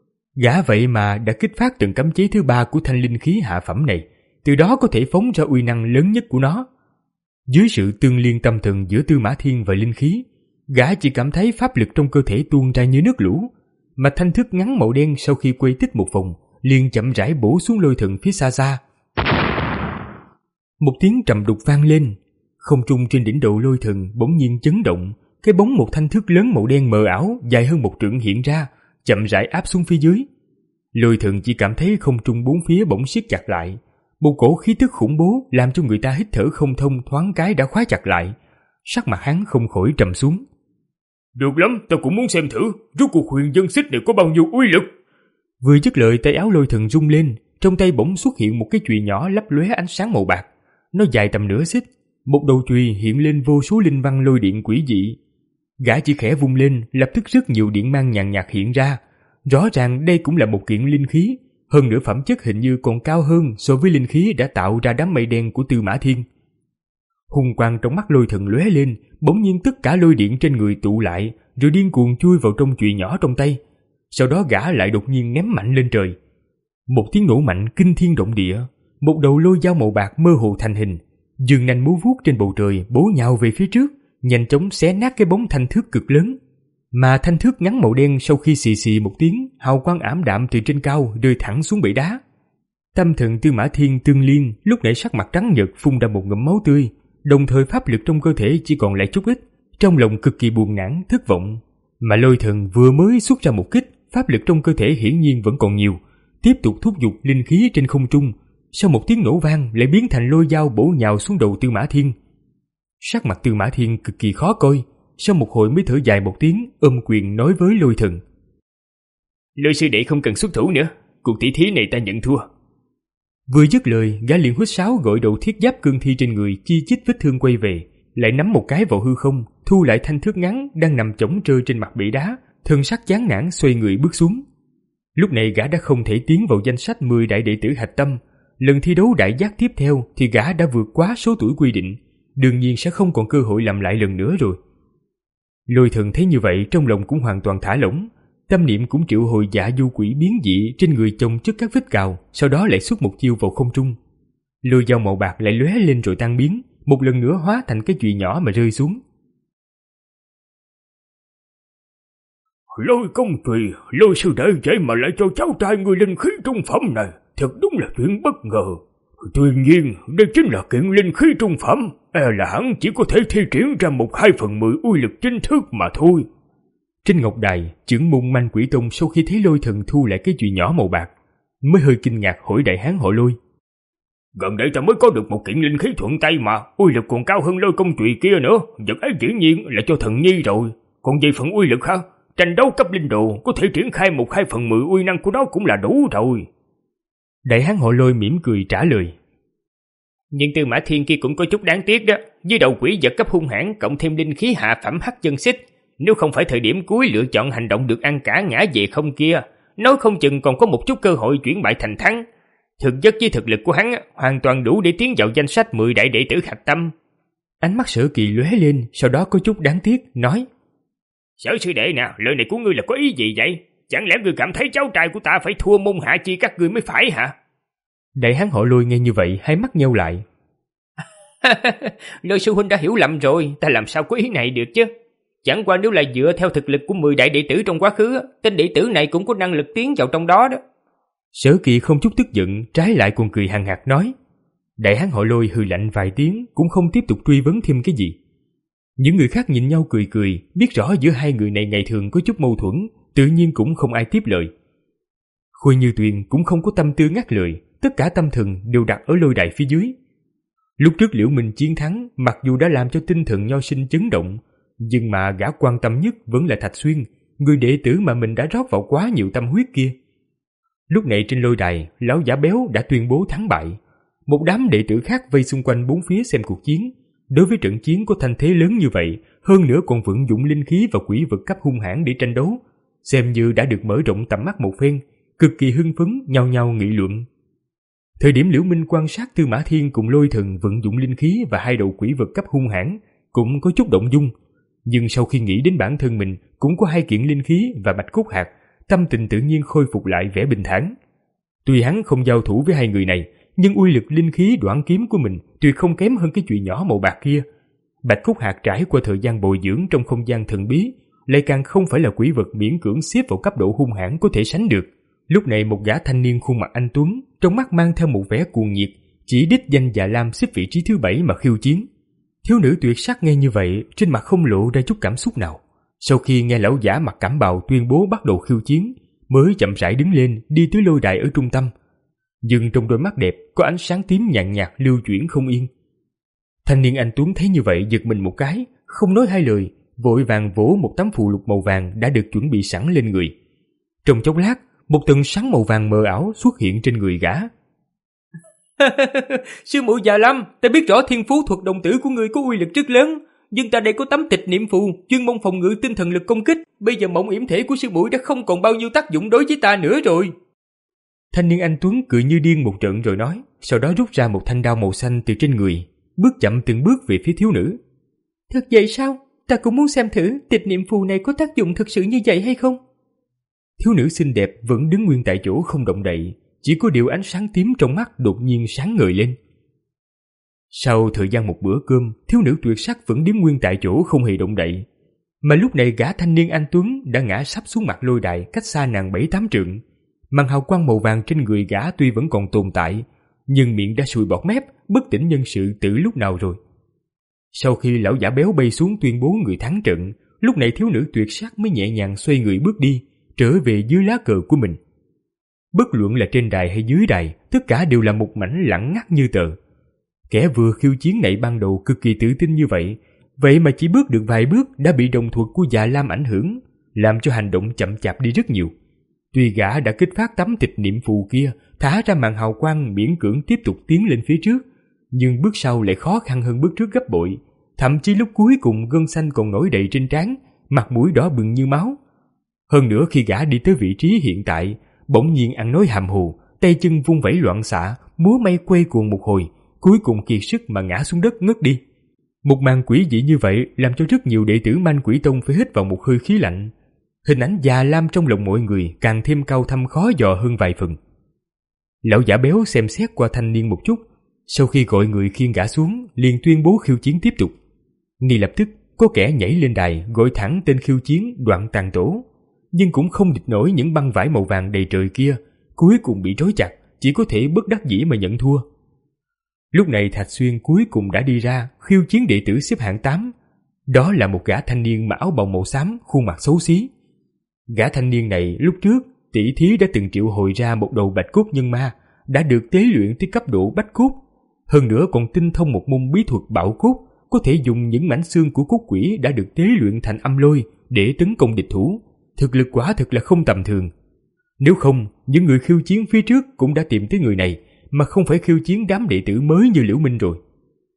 Gã vậy mà đã kích phát tầng cấm chế thứ ba của thanh linh khí hạ phẩm này, từ đó có thể phóng ra uy năng lớn nhất của nó. Dưới sự tương liên tâm thần giữa Tư Mã Thiên và linh khí, gã chỉ cảm thấy pháp lực trong cơ thể tuôn ra như nước lũ, mà thanh thước ngắn màu đen sau khi quay tích một vòng, liền chậm rãi bổ xuống Lôi Thần phía xa xa. Một tiếng trầm đục vang lên, không trung trên đỉnh đầu Lôi Thần bỗng nhiên chấn động, cái bóng một thanh thước lớn màu đen mờ ảo dài hơn một trượng hiện ra, chậm rãi áp xuống phía dưới. Lôi Thần chỉ cảm thấy không trung bốn phía bỗng siết chặt lại, một cổ khí tức khủng bố làm cho người ta hít thở không thông, thoáng cái đã khóa chặt lại. Sắc mặt hắn không khỏi trầm xuống. Được lắm, tao cũng muốn xem thử rốt cuộc huyền dân xích này có bao nhiêu uy lực. Vừa dứt lời, tay áo Lôi Thần rung lên, trong tay bỗng xuất hiện một cái chùy nhỏ lấp lóe ánh sáng màu bạc. Nó dài tầm nửa xích, một đầu chùy hiện lên vô số linh văn lôi điện quỷ dị. Gã chỉ khẽ vung lên, lập tức rất nhiều điện mang nhàn nhạt hiện ra. Rõ ràng đây cũng là một kiện linh khí, hơn nữa phẩm chất hình như còn cao hơn so với linh khí đã tạo ra đám mây đen của Tư Mã Thiên. Hung quang trong mắt Lôi Thần lóe lên, bỗng nhiên tất cả lôi điện trên người tụ lại, rồi điên cuồng chui vào trong chùy nhỏ trong tay. Sau đó gã lại đột nhiên ném mạnh lên trời. Một tiếng nổ mạnh kinh thiên động địa, một đầu lôi dao màu bạc mơ hồ thành hình, dương nanh múa vuốt trên bầu trời bổ nhào về phía trước, nhanh chóng xé nát cái bóng thanh thước cực lớn. Mà thanh thước ngắn màu đen sau khi xì xì một tiếng, hào quang ảm đạm từ trên cao rơi thẳng xuống bể đá. Tâm thần Tư Mã Thiên Tương Liên lúc nãy sắc mặt trắng nhợt phun ra một ngụm máu tươi, đồng thời pháp lực trong cơ thể chỉ còn lại chút ít, trong lòng cực kỳ buồn nản, thất vọng. Mà Lôi Thần vừa mới xuất ra một kích, pháp lực trong cơ thể hiển nhiên vẫn còn nhiều, tiếp tục thúc giục linh khí trên không trung. Sau một tiếng nổ vang lại biến thành lôi dao bổ nhào xuống đầu Tư Mã Thiên. Sắc mặt Tư Mã Thiên cực kỳ khó coi, sau một hồi mới thở dài một tiếng, ôm quyền nói với Lôi Thần: Lôi sư đệ không cần xuất thủ nữa, cuộc tỷ thí này ta nhận thua. Vừa dứt lời, gã liền huýt sáo gọi đầu thiết giáp cương thi trên người chi chít vết thương quay về, lại nắm một cái vào hư không, thu lại thanh thước ngắn đang nằm chỏng trơ trên mặt bể đá, thân sắc chán nản xoay người bước xuống. Lúc này gã đã không thể tiến vào danh sách mười đại đệ tử hạch tâm. Lần thi đấu đại giác tiếp theo thì gã đã vượt quá số tuổi quy định, đương nhiên sẽ không còn cơ hội làm lại lần nữa rồi. Lôi Thần thấy như vậy trong lòng cũng hoàn toàn thả lỏng, tâm niệm cũng triệu hồi dạ du quỷ biến dị trên người chồng chất các vết cào, sau đó lại xuất một chiêu vào không trung. Lôi dao màu bạc lại lóe lên rồi tan biến, một lần nữa hóa thành cái chùy nhỏ mà rơi xuống. Lôi công tùy, Lôi sư đệ vậy mà lại cho cháu trai người linh khí trung phẩm này, thật đúng là chuyện bất ngờ. Tuy nhiên, đây chính là kiện linh khí trung phẩm, e là hắn chỉ có thể thi triển ra một hai phần mười uy lực chính thức mà thôi. Trên ngọc đài, trưởng môn Manh Quỷ Tông sau khi thấy Lôi Thần thu lại cái chùy nhỏ màu bạc, mới hơi kinh ngạc hỏi đại hán họ Lôi: Gần đây ta mới có được một kiện linh khí thuận tay mà, uy lực còn cao hơn Lôi công chùy kia nữa, vật ấy dĩ nhiên là cho thần nhi rồi. Còn về phần uy lực ha, tranh đấu cấp linh đồ có thể triển khai một hai phần mười uy năng của nó cũng là đủ rồi. Đại hán họ Lôi mỉm cười trả lời: Nhưng Tư Mã Thiên kia cũng có chút đáng tiếc đó, với đầu quỷ vật cấp hung hãn cộng thêm linh khí hạ phẩm hắc chân xích, nếu không phải thời điểm cuối lựa chọn hành động được ăn cả ngã về không kia, nói không chừng còn có một chút cơ hội chuyển bại thành thắng. Thực chất với thực lực của hắn hoàn toàn đủ để tiến vào danh sách mười đại đệ tử hạch tâm. Ánh mắt Sở Kỳ lóe lên, sau đó có chút đáng tiếc nói: Sở sư đệ nè, lời này của ngươi là có ý gì vậy? Chẳng lẽ ngươi cảm thấy cháu trai của ta phải thua môn hạ chi các ngươi mới phải hả? Đại hán họ Lôi nghe như vậy, hai mắt nheo lại. Lôi sư huynh đã hiểu lầm rồi, ta làm sao có ý này được chứ? Chẳng qua nếu là dựa theo thực lực của mười đại đệ tử trong quá khứ, tên đệ tử này cũng có năng lực tiến vào trong đó đó. Sở Kỳ không chút tức giận, trái lại còn cười hằng hạc nói. Đại hán họ Lôi hừ lạnh vài tiếng, cũng không tiếp tục truy vấn thêm cái gì. Những người khác nhìn nhau cười cười, biết rõ giữa hai người này ngày thường có chút mâu thuẫn, tự nhiên cũng không ai tiếp lời. Khôi Như Tuyền cũng không có tâm tư ngắt lời, tất cả tâm thần đều đặt ở lôi đài phía dưới. Lúc trước Liễu Minh chiến thắng, mặc dù đã làm cho tinh thần Nho Sinh chấn động, nhưng mà gã quan tâm nhất vẫn là Thạch Xuyên, người đệ tử mà mình đã rót vào quá nhiều tâm huyết kia. Lúc này trên lôi đài, lão giả béo đã tuyên bố thắng bại. Một đám đệ tử khác vây xung quanh bốn phía xem cuộc chiến. Đối với trận chiến có thanh thế lớn như vậy, hơn nữa còn vận dụng linh khí và quỷ vật cấp hung hãn để tranh đấu, xem như đã được mở rộng tầm mắt một phen, cực kỳ hưng phấn, nhao nhao nghị luận. Thời điểm Liễu Minh quan sát Tư Mã Thiên cùng Lôi Thần vận dụng linh khí và hai đầu quỷ vật cấp hung hãn, cũng có chút động dung. Nhưng sau khi nghĩ đến bản thân mình cũng có hai kiện linh khí và bạch cốt hạt, tâm tình tự nhiên khôi phục lại vẻ bình thản. Tuy hắn không giao thủ với hai người này, nhưng uy lực linh khí đoạn kiếm của mình tuyệt không kém hơn cái chùy nhỏ màu bạc kia. Bạch cốt hạt trải qua thời gian bồi dưỡng trong không gian thần bí, lại càng không phải là quỷ vật miễn cưỡng xếp vào cấp độ hung hãn có thể sánh được. Lúc này một gã thanh niên khuôn mặt anh tuấn, trong mắt mang theo một vẻ cuồng nhiệt, chỉ đích danh Dạ Lam xếp vị trí thứ bảy mà khiêu chiến. Thiếu nữ tuyệt sắc nghe như vậy, trên mặt không lộ ra chút cảm xúc nào. Sau khi nghe lão giả mặc cẩm bào tuyên bố bắt đầu khiêu chiến, mới chậm rãi đứng lên đi tới lôi đài ở trung tâm. Nhưng trong đôi mắt đẹp có ánh sáng tím nhàn nhạt lưu chuyển không yên. Thanh niên anh tuấn thấy như vậy giật mình một cái, không nói hai lời, vội vàng vỗ một tấm phù lục màu vàng đã được chuẩn bị sẵn lên người. Trong chốc lát, một tầng sáng màu vàng mờ ảo xuất hiện trên người gã. Sư muội Dạ Lam, ta biết rõ thiên phú thuật đồng tử của ngươi có uy lực rất lớn, nhưng ta đây có tấm tịch niệm phù chuyên môn phòng ngự tinh thần lực công kích, bây giờ mộng yểm thể của sư muội đã không còn bao nhiêu tác dụng đối với ta nữa rồi. Thanh niên anh tuấn cười như điên một trận rồi nói, sau đó rút ra một thanh đao màu xanh từ trên người, bước chậm từng bước về phía thiếu nữ. Thật vậy sao? Ta cũng muốn xem thử tịch niệm phù này có tác dụng thực sự như vậy hay không? Thiếu nữ xinh đẹp vẫn đứng nguyên tại chỗ không động đậy, chỉ có điều ánh sáng tím trong mắt đột nhiên sáng ngời lên. Sau thời gian một bữa cơm, thiếu nữ tuyệt sắc vẫn đứng nguyên tại chỗ không hề động đậy. Mà lúc này gã thanh niên anh tuấn đã ngã sắp xuống mặt lôi đài cách xa nàng bảy tám trượng. Màn hào quang màu vàng trên người gã tuy vẫn còn tồn tại, nhưng miệng đã sùi bọt mép, bất tỉnh nhân sự từ lúc nào rồi. Sau khi lão giả béo bay xuống tuyên bố người thắng trận, lúc này thiếu nữ tuyệt sắc mới nhẹ nhàng xoay người bước đi, trở về dưới lá cờ của mình. Bất luận là trên đài hay dưới đài, tất cả đều là một mảnh lặng ngắt như tờ. Kẻ vừa khiêu chiến này ban đầu cực kỳ tự tin như vậy, vậy mà chỉ bước được vài bước đã bị đồng thuật của Dạ Lam ảnh hưởng, làm cho hành động chậm chạp đi rất nhiều. Tuy gã đã kích phát tấm tịch niệm phù kia, thả ra màn hào quang miễn cưỡng tiếp tục tiến lên phía trước, nhưng bước sau lại khó khăn hơn bước trước gấp bội. Thậm chí lúc cuối cùng gân xanh còn nổi đầy trên trán, mặt mũi đỏ bừng như máu. Hơn nữa khi gã đi tới vị trí hiện tại, bỗng nhiên ăn nói hàm hồ, tay chân vung vẩy loạn xạ, múa may quay cuồng một hồi, cuối cùng kiệt sức mà ngã xuống đất ngất đi. Một màn quỷ dị như vậy làm cho rất nhiều đệ tử Man Quỷ Tông phải hít vào một hơi khí lạnh. Hình ảnh Già Lam trong lòng mọi người càng thêm cao thâm khó dò hơn vài phần. Lão giả béo xem xét qua thanh niên một chút, sau khi gọi người khiêng gã xuống, liền tuyên bố khiêu chiến tiếp tục. Ngay lập tức có kẻ nhảy lên đài gọi thẳng tên khiêu chiến Đoạn Tàn Tổ, nhưng cũng không địch nổi những băng vải màu vàng đầy trời kia, cuối cùng bị trói chặt, chỉ có thể bất đắc dĩ mà nhận thua. Lúc này Thạch Xuyên cuối cùng đã đi ra khiêu chiến đệ tử xếp hạng tám. Đó là một gã thanh niên mặc áo bào màu xám, khuôn mặt xấu xí. Gã thanh niên này lúc trước tỷ thí đã từng triệu hồi ra một đầu bạch cốt nhân ma, đã được tế luyện tới cấp độ bách cốt, hơn nữa còn tinh thông một môn bí thuật bạo cốt, có thể dùng những mảnh xương của cốt quỷ đã được tế luyện thành âm lôi để tấn công địch thủ. Thực lực quả thực là không tầm thường. Nếu không, những người khiêu chiến phía trước cũng đã tìm tới người này, mà không phải khiêu chiến đám đệ tử mới như Liễu Minh rồi.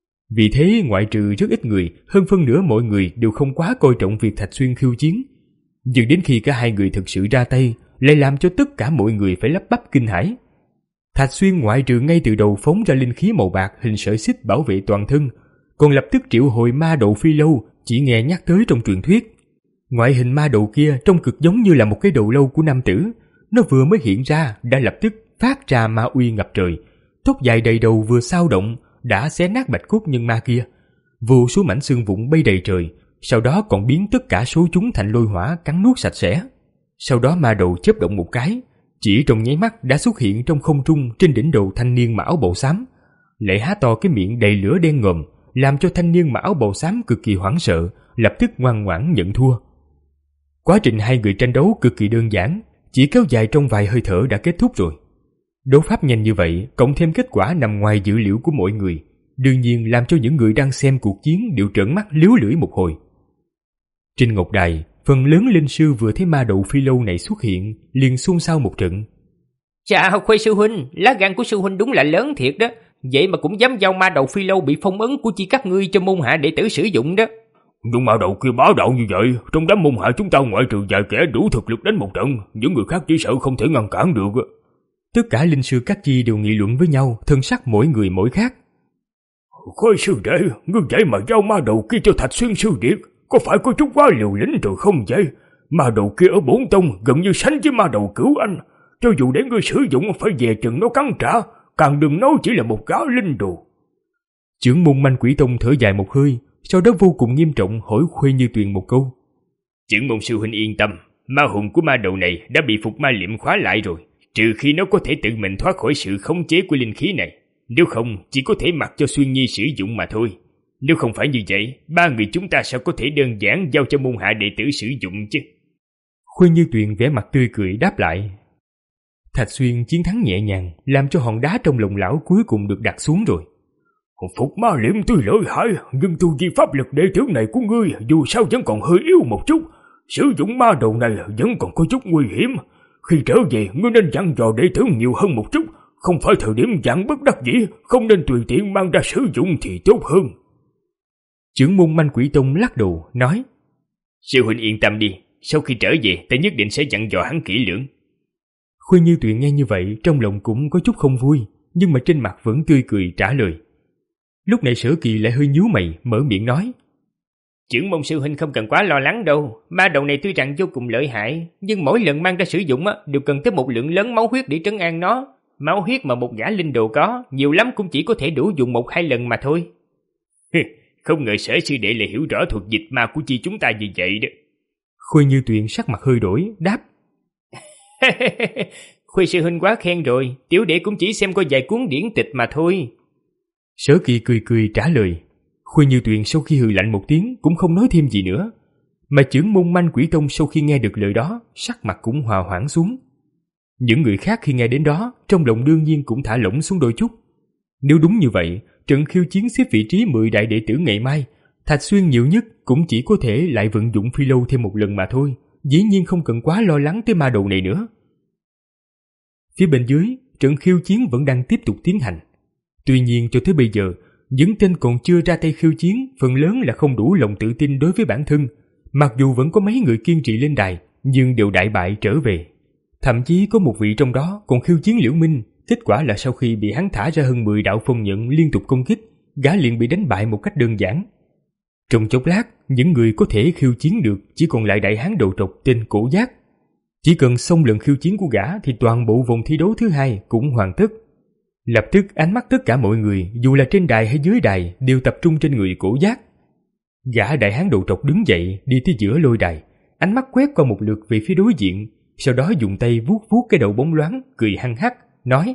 Vì thế ngoại trừ rất ít người, hơn phân nửa mọi người đều không quá coi trọng việc Thạch Xuyên khiêu chiến. Nhưng đến khi cả hai người thực sự ra tay, lại làm cho tất cả mọi người phải lắp bắp kinh hãi. Thạch Xuyên ngoại trừ ngay từ đầu phóng ra linh khí màu bạc hình sợi xích bảo vệ toàn thân, còn lập tức triệu hồi ma đậu phi lâu chỉ nghe nhắc tới trong truyền thuyết. Ngoại hình ma đậu kia trông cực giống như là một cái đầu lâu của nam tử, nó vừa mới hiện ra đã lập tức phát ra ma uy ngập trời, tóc dài đầy đầu vừa sao động đã xé nát bạch cốt nhân ma kia, vô số mảnh xương vụn bay đầy trời, sau đó còn biến tất cả số chúng thành lôi hỏa cắn nuốt sạch sẽ. Sau đó ma đầu chớp động một cái, chỉ trong nháy mắt đã xuất hiện trong không trung trên đỉnh đầu thanh niên mặc áo bào xám, lại há to cái miệng đầy lửa đen ngòm, làm cho thanh niên mặc áo bào xám cực kỳ hoảng sợ, lập tức ngoan ngoãn nhận thua. Quá trình hai người tranh đấu cực kỳ đơn giản, chỉ kéo dài trong vài hơi thở đã kết thúc rồi. Đấu pháp nhanh như vậy, cộng thêm kết quả nằm ngoài dự liệu của mọi người, đương nhiên làm cho những người đang xem cuộc chiến đều trợn mắt líu lưỡi một hồi. Trên ngọc đài, phần lớn linh sư vừa thấy ma đầu phi lâu này xuất hiện, liền xôn xao một trận. Chà, Khuê sư huynh, lá gan của sư huynh đúng là lớn thiệt đó. Vậy mà cũng dám giao ma đầu phi lâu bị phong ấn của chi các ngươi cho môn hạ đệ tử sử dụng đó. Nhưng ma đầu kia bá đạo như vậy, trong đám môn hạ chúng ta ngoại trừ vài kẻ đủ thực lực đánh một trận, những người khác chỉ sợ không thể ngăn cản được. Tất cả linh sư các chi đều nghị luận với nhau, thân sắc mỗi người mỗi khác. Khôi sư đệ, ngươi vậy mà giao ma đầu kia cho Thạch Xuyên sư điệt, có phải có chút quá liều lĩnh rồi không vậy? Ma đầu kia ở bổn tông gần như sánh với ma đầu Cửu Anh, cho dù để ngươi sử dụng phải về chừng nó cắn trả, càng đừng nói chỉ là một gã linh đồ. Trưởng môn Man Quỷ Tông thở dài một hơi, sau đó vô cùng nghiêm trọng hỏi Khuê Như Tuyền một câu. Trưởng môn sư huynh yên tâm, ma hồn của ma đầu này đã bị phục ma liệm khóa lại rồi, trừ khi nó có thể tự mình thoát khỏi sự khống chế của linh khí này, nếu không chỉ có thể mặc cho Xuyên Nhi sử dụng mà thôi. Nếu không phải như vậy, ba người chúng ta sao có thể đơn giản giao cho môn hạ đệ tử sử dụng chứ? Khuê Như Tuyền vẻ mặt tươi cười đáp lại. Thạch Xuyên chiến thắng nhẹ nhàng, làm cho hòn đá trong lòng lão cuối cùng được đặt xuống rồi. Phục ma liệm tuy lợi hại, nhưng tu vi pháp lực đệ tử này của ngươi dù sao vẫn còn hơi yếu một chút. Sử dụng ma đầu này vẫn còn có chút nguy hiểm. Khi trở về, ngươi nên dặn dò đệ tử nhiều hơn một chút, không phải thời điểm dặn bất đắc dĩ, không nên tùy tiện mang ra sử dụng thì tốt hơn. Trưởng môn Man Quỷ Tông lắc đầu nói. Sư huynh yên tâm đi, sau khi trở về ta nhất định sẽ dặn dò hắn kỹ lưỡng. Khuê Như Tuyền nghe như vậy trong lòng cũng có chút không vui, nhưng mà trên mặt vẫn tươi cười trả lời. Lúc này Sở Kỳ lại hơi nhíu mày, mở miệng nói. Trưởng môn sư huynh không cần quá lo lắng đâu, ma đầu này tuy rằng vô cùng lợi hại, nhưng mỗi lần mang ra sử dụng á, đều cần tới một lượng lớn máu huyết để trấn an nó. Máu huyết mà một gã linh đồ có, nhiều lắm cũng chỉ có thể đủ dùng một hai lần mà thôi. Không ngờ Sở sư đệ lại hiểu rõ thuật dịch ma của chi chúng ta như vậy đó. Khôi Như Tuyền sắc mặt hơi đổi, đáp. Khuê sư huynh quá khen rồi, tiểu đệ cũng chỉ xem qua vài cuốn điển tịch mà thôi. Sở Kỳ cười cười trả lời. Khôi Như Tuyền sau khi hừ lạnh một tiếng cũng không nói thêm gì nữa. Mà chưởng môn Manh Quỷ Tông sau khi nghe được lời đó, sắc mặt cũng hòa hoãn xuống. Những người khác khi nghe đến đó, trong lòng đương nhiên cũng thả lỏng xuống đôi chút. Nếu đúng như vậy, trận khiêu chiến xếp vị trí mười đại đệ tử ngày mai, Thạch Xuyên nhiều nhất cũng chỉ có thể lại vận dụng phi lâu thêm một lần mà thôi, dĩ nhiên không cần quá lo lắng tới ma đầu này nữa. Phía bên dưới, trận khiêu chiến vẫn đang tiếp tục tiến hành. Tuy nhiên cho tới bây giờ, những tên còn chưa ra tay khiêu chiến phần lớn là không đủ lòng tự tin đối với bản thân. Mặc dù vẫn có mấy người kiên trì lên đài, nhưng đều đại bại trở về. Thậm chí có một vị trong đó còn khiêu chiến Liễu Minh, kết quả là sau khi bị hắn thả ra hơn mười đạo phong nhận liên tục công kích, gã liền bị đánh bại một cách đơn giản. Trong chốc lát, những người có thể khiêu chiến được chỉ còn lại đại hán đầu trọc tên Cổ Giác. Chỉ cần xong lần khiêu chiến của gã thì toàn bộ vòng thi đấu thứ hai cũng hoàn tất. Lập tức ánh mắt tất cả mọi người, dù là trên đài hay dưới đài, đều tập trung trên người Cổ Giác. Gã đại hán đầu trọc đứng dậy đi tới giữa lôi đài, ánh mắt quét qua một lượt về phía đối diện, sau đó dùng tay vuốt vuốt cái đầu bóng loáng, cười hăng hắc, nói: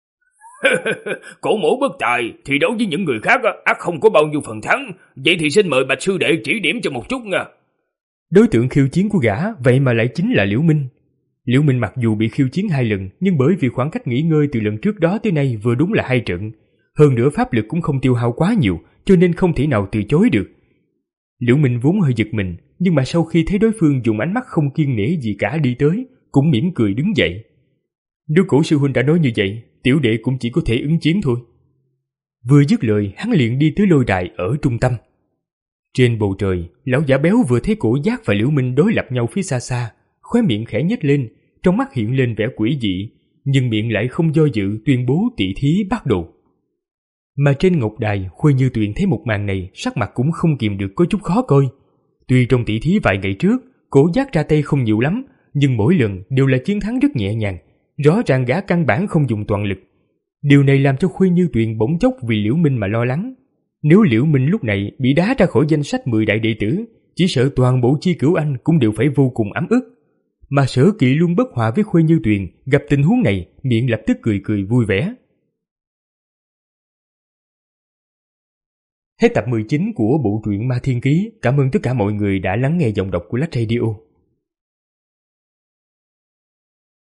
Cổ mổ bất tài, thi đấu với những người khác ắt không có bao nhiêu phần thắng, vậy thì xin mời Bạch sư đệ chỉ điểm cho một chút nha. Đối tượng khiêu chiến của gã vậy mà lại chính là Liễu Minh. Liễu Minh mặc dù bị khiêu chiến hai lần, nhưng bởi vì khoảng cách nghỉ ngơi từ lần trước đó tới nay vừa đúng là hai trận, hơn nữa pháp lực cũng không tiêu hao quá nhiều, cho nên không thể nào từ chối được. Liễu Minh vốn hơi giật mình, nhưng mà sau khi thấy đối phương dùng ánh mắt không kiêng nể gì cả đi tới, cũng mỉm cười đứng dậy. Nếu Cổ sư huynh đã nói như vậy, tiểu đệ cũng chỉ có thể ứng chiến thôi. Vừa dứt lời, hắn liền đi tới lôi đài ở trung tâm. Trên bầu trời, lão giả béo vừa thấy Cổ Giác và Liễu Minh đối lập nhau phía xa xa, khóe miệng khẽ nhếch lên, trong mắt hiện lên vẻ quỷ dị, nhưng miệng lại không do dự tuyên bố tỷ thí bắt đầu. Mà trên ngọc đài, Khuê Như Tuyền thấy một màn này, sắc mặt cũng không kìm được có chút khó coi. Tuy trong tỷ thí vài ngày trước, Cổ Giác ra tay không nhiều lắm, nhưng mỗi lần đều là chiến thắng rất nhẹ nhàng, rõ ràng gã căn bản không dùng toàn lực. Điều này làm cho Khuê Như Tuyền bỗng chốc vì Liễu Minh mà lo lắng. Nếu Liễu Minh lúc này bị đá ra khỏi danh sách mười đại đệ tử, chỉ sợ toàn bộ Chi Cửu Anh cũng đều phải vô cùng ấm ức. Mà Sở Kỵ luôn bất hòa với Khuê Như Tuyền, gặp tình huống này, miệng lập tức cười cười vui vẻ. Hết tập mười chín của bộ truyện Ma Thiên Ký. Cảm ơn tất cả mọi người đã lắng nghe giọng đọc của Lách Radio.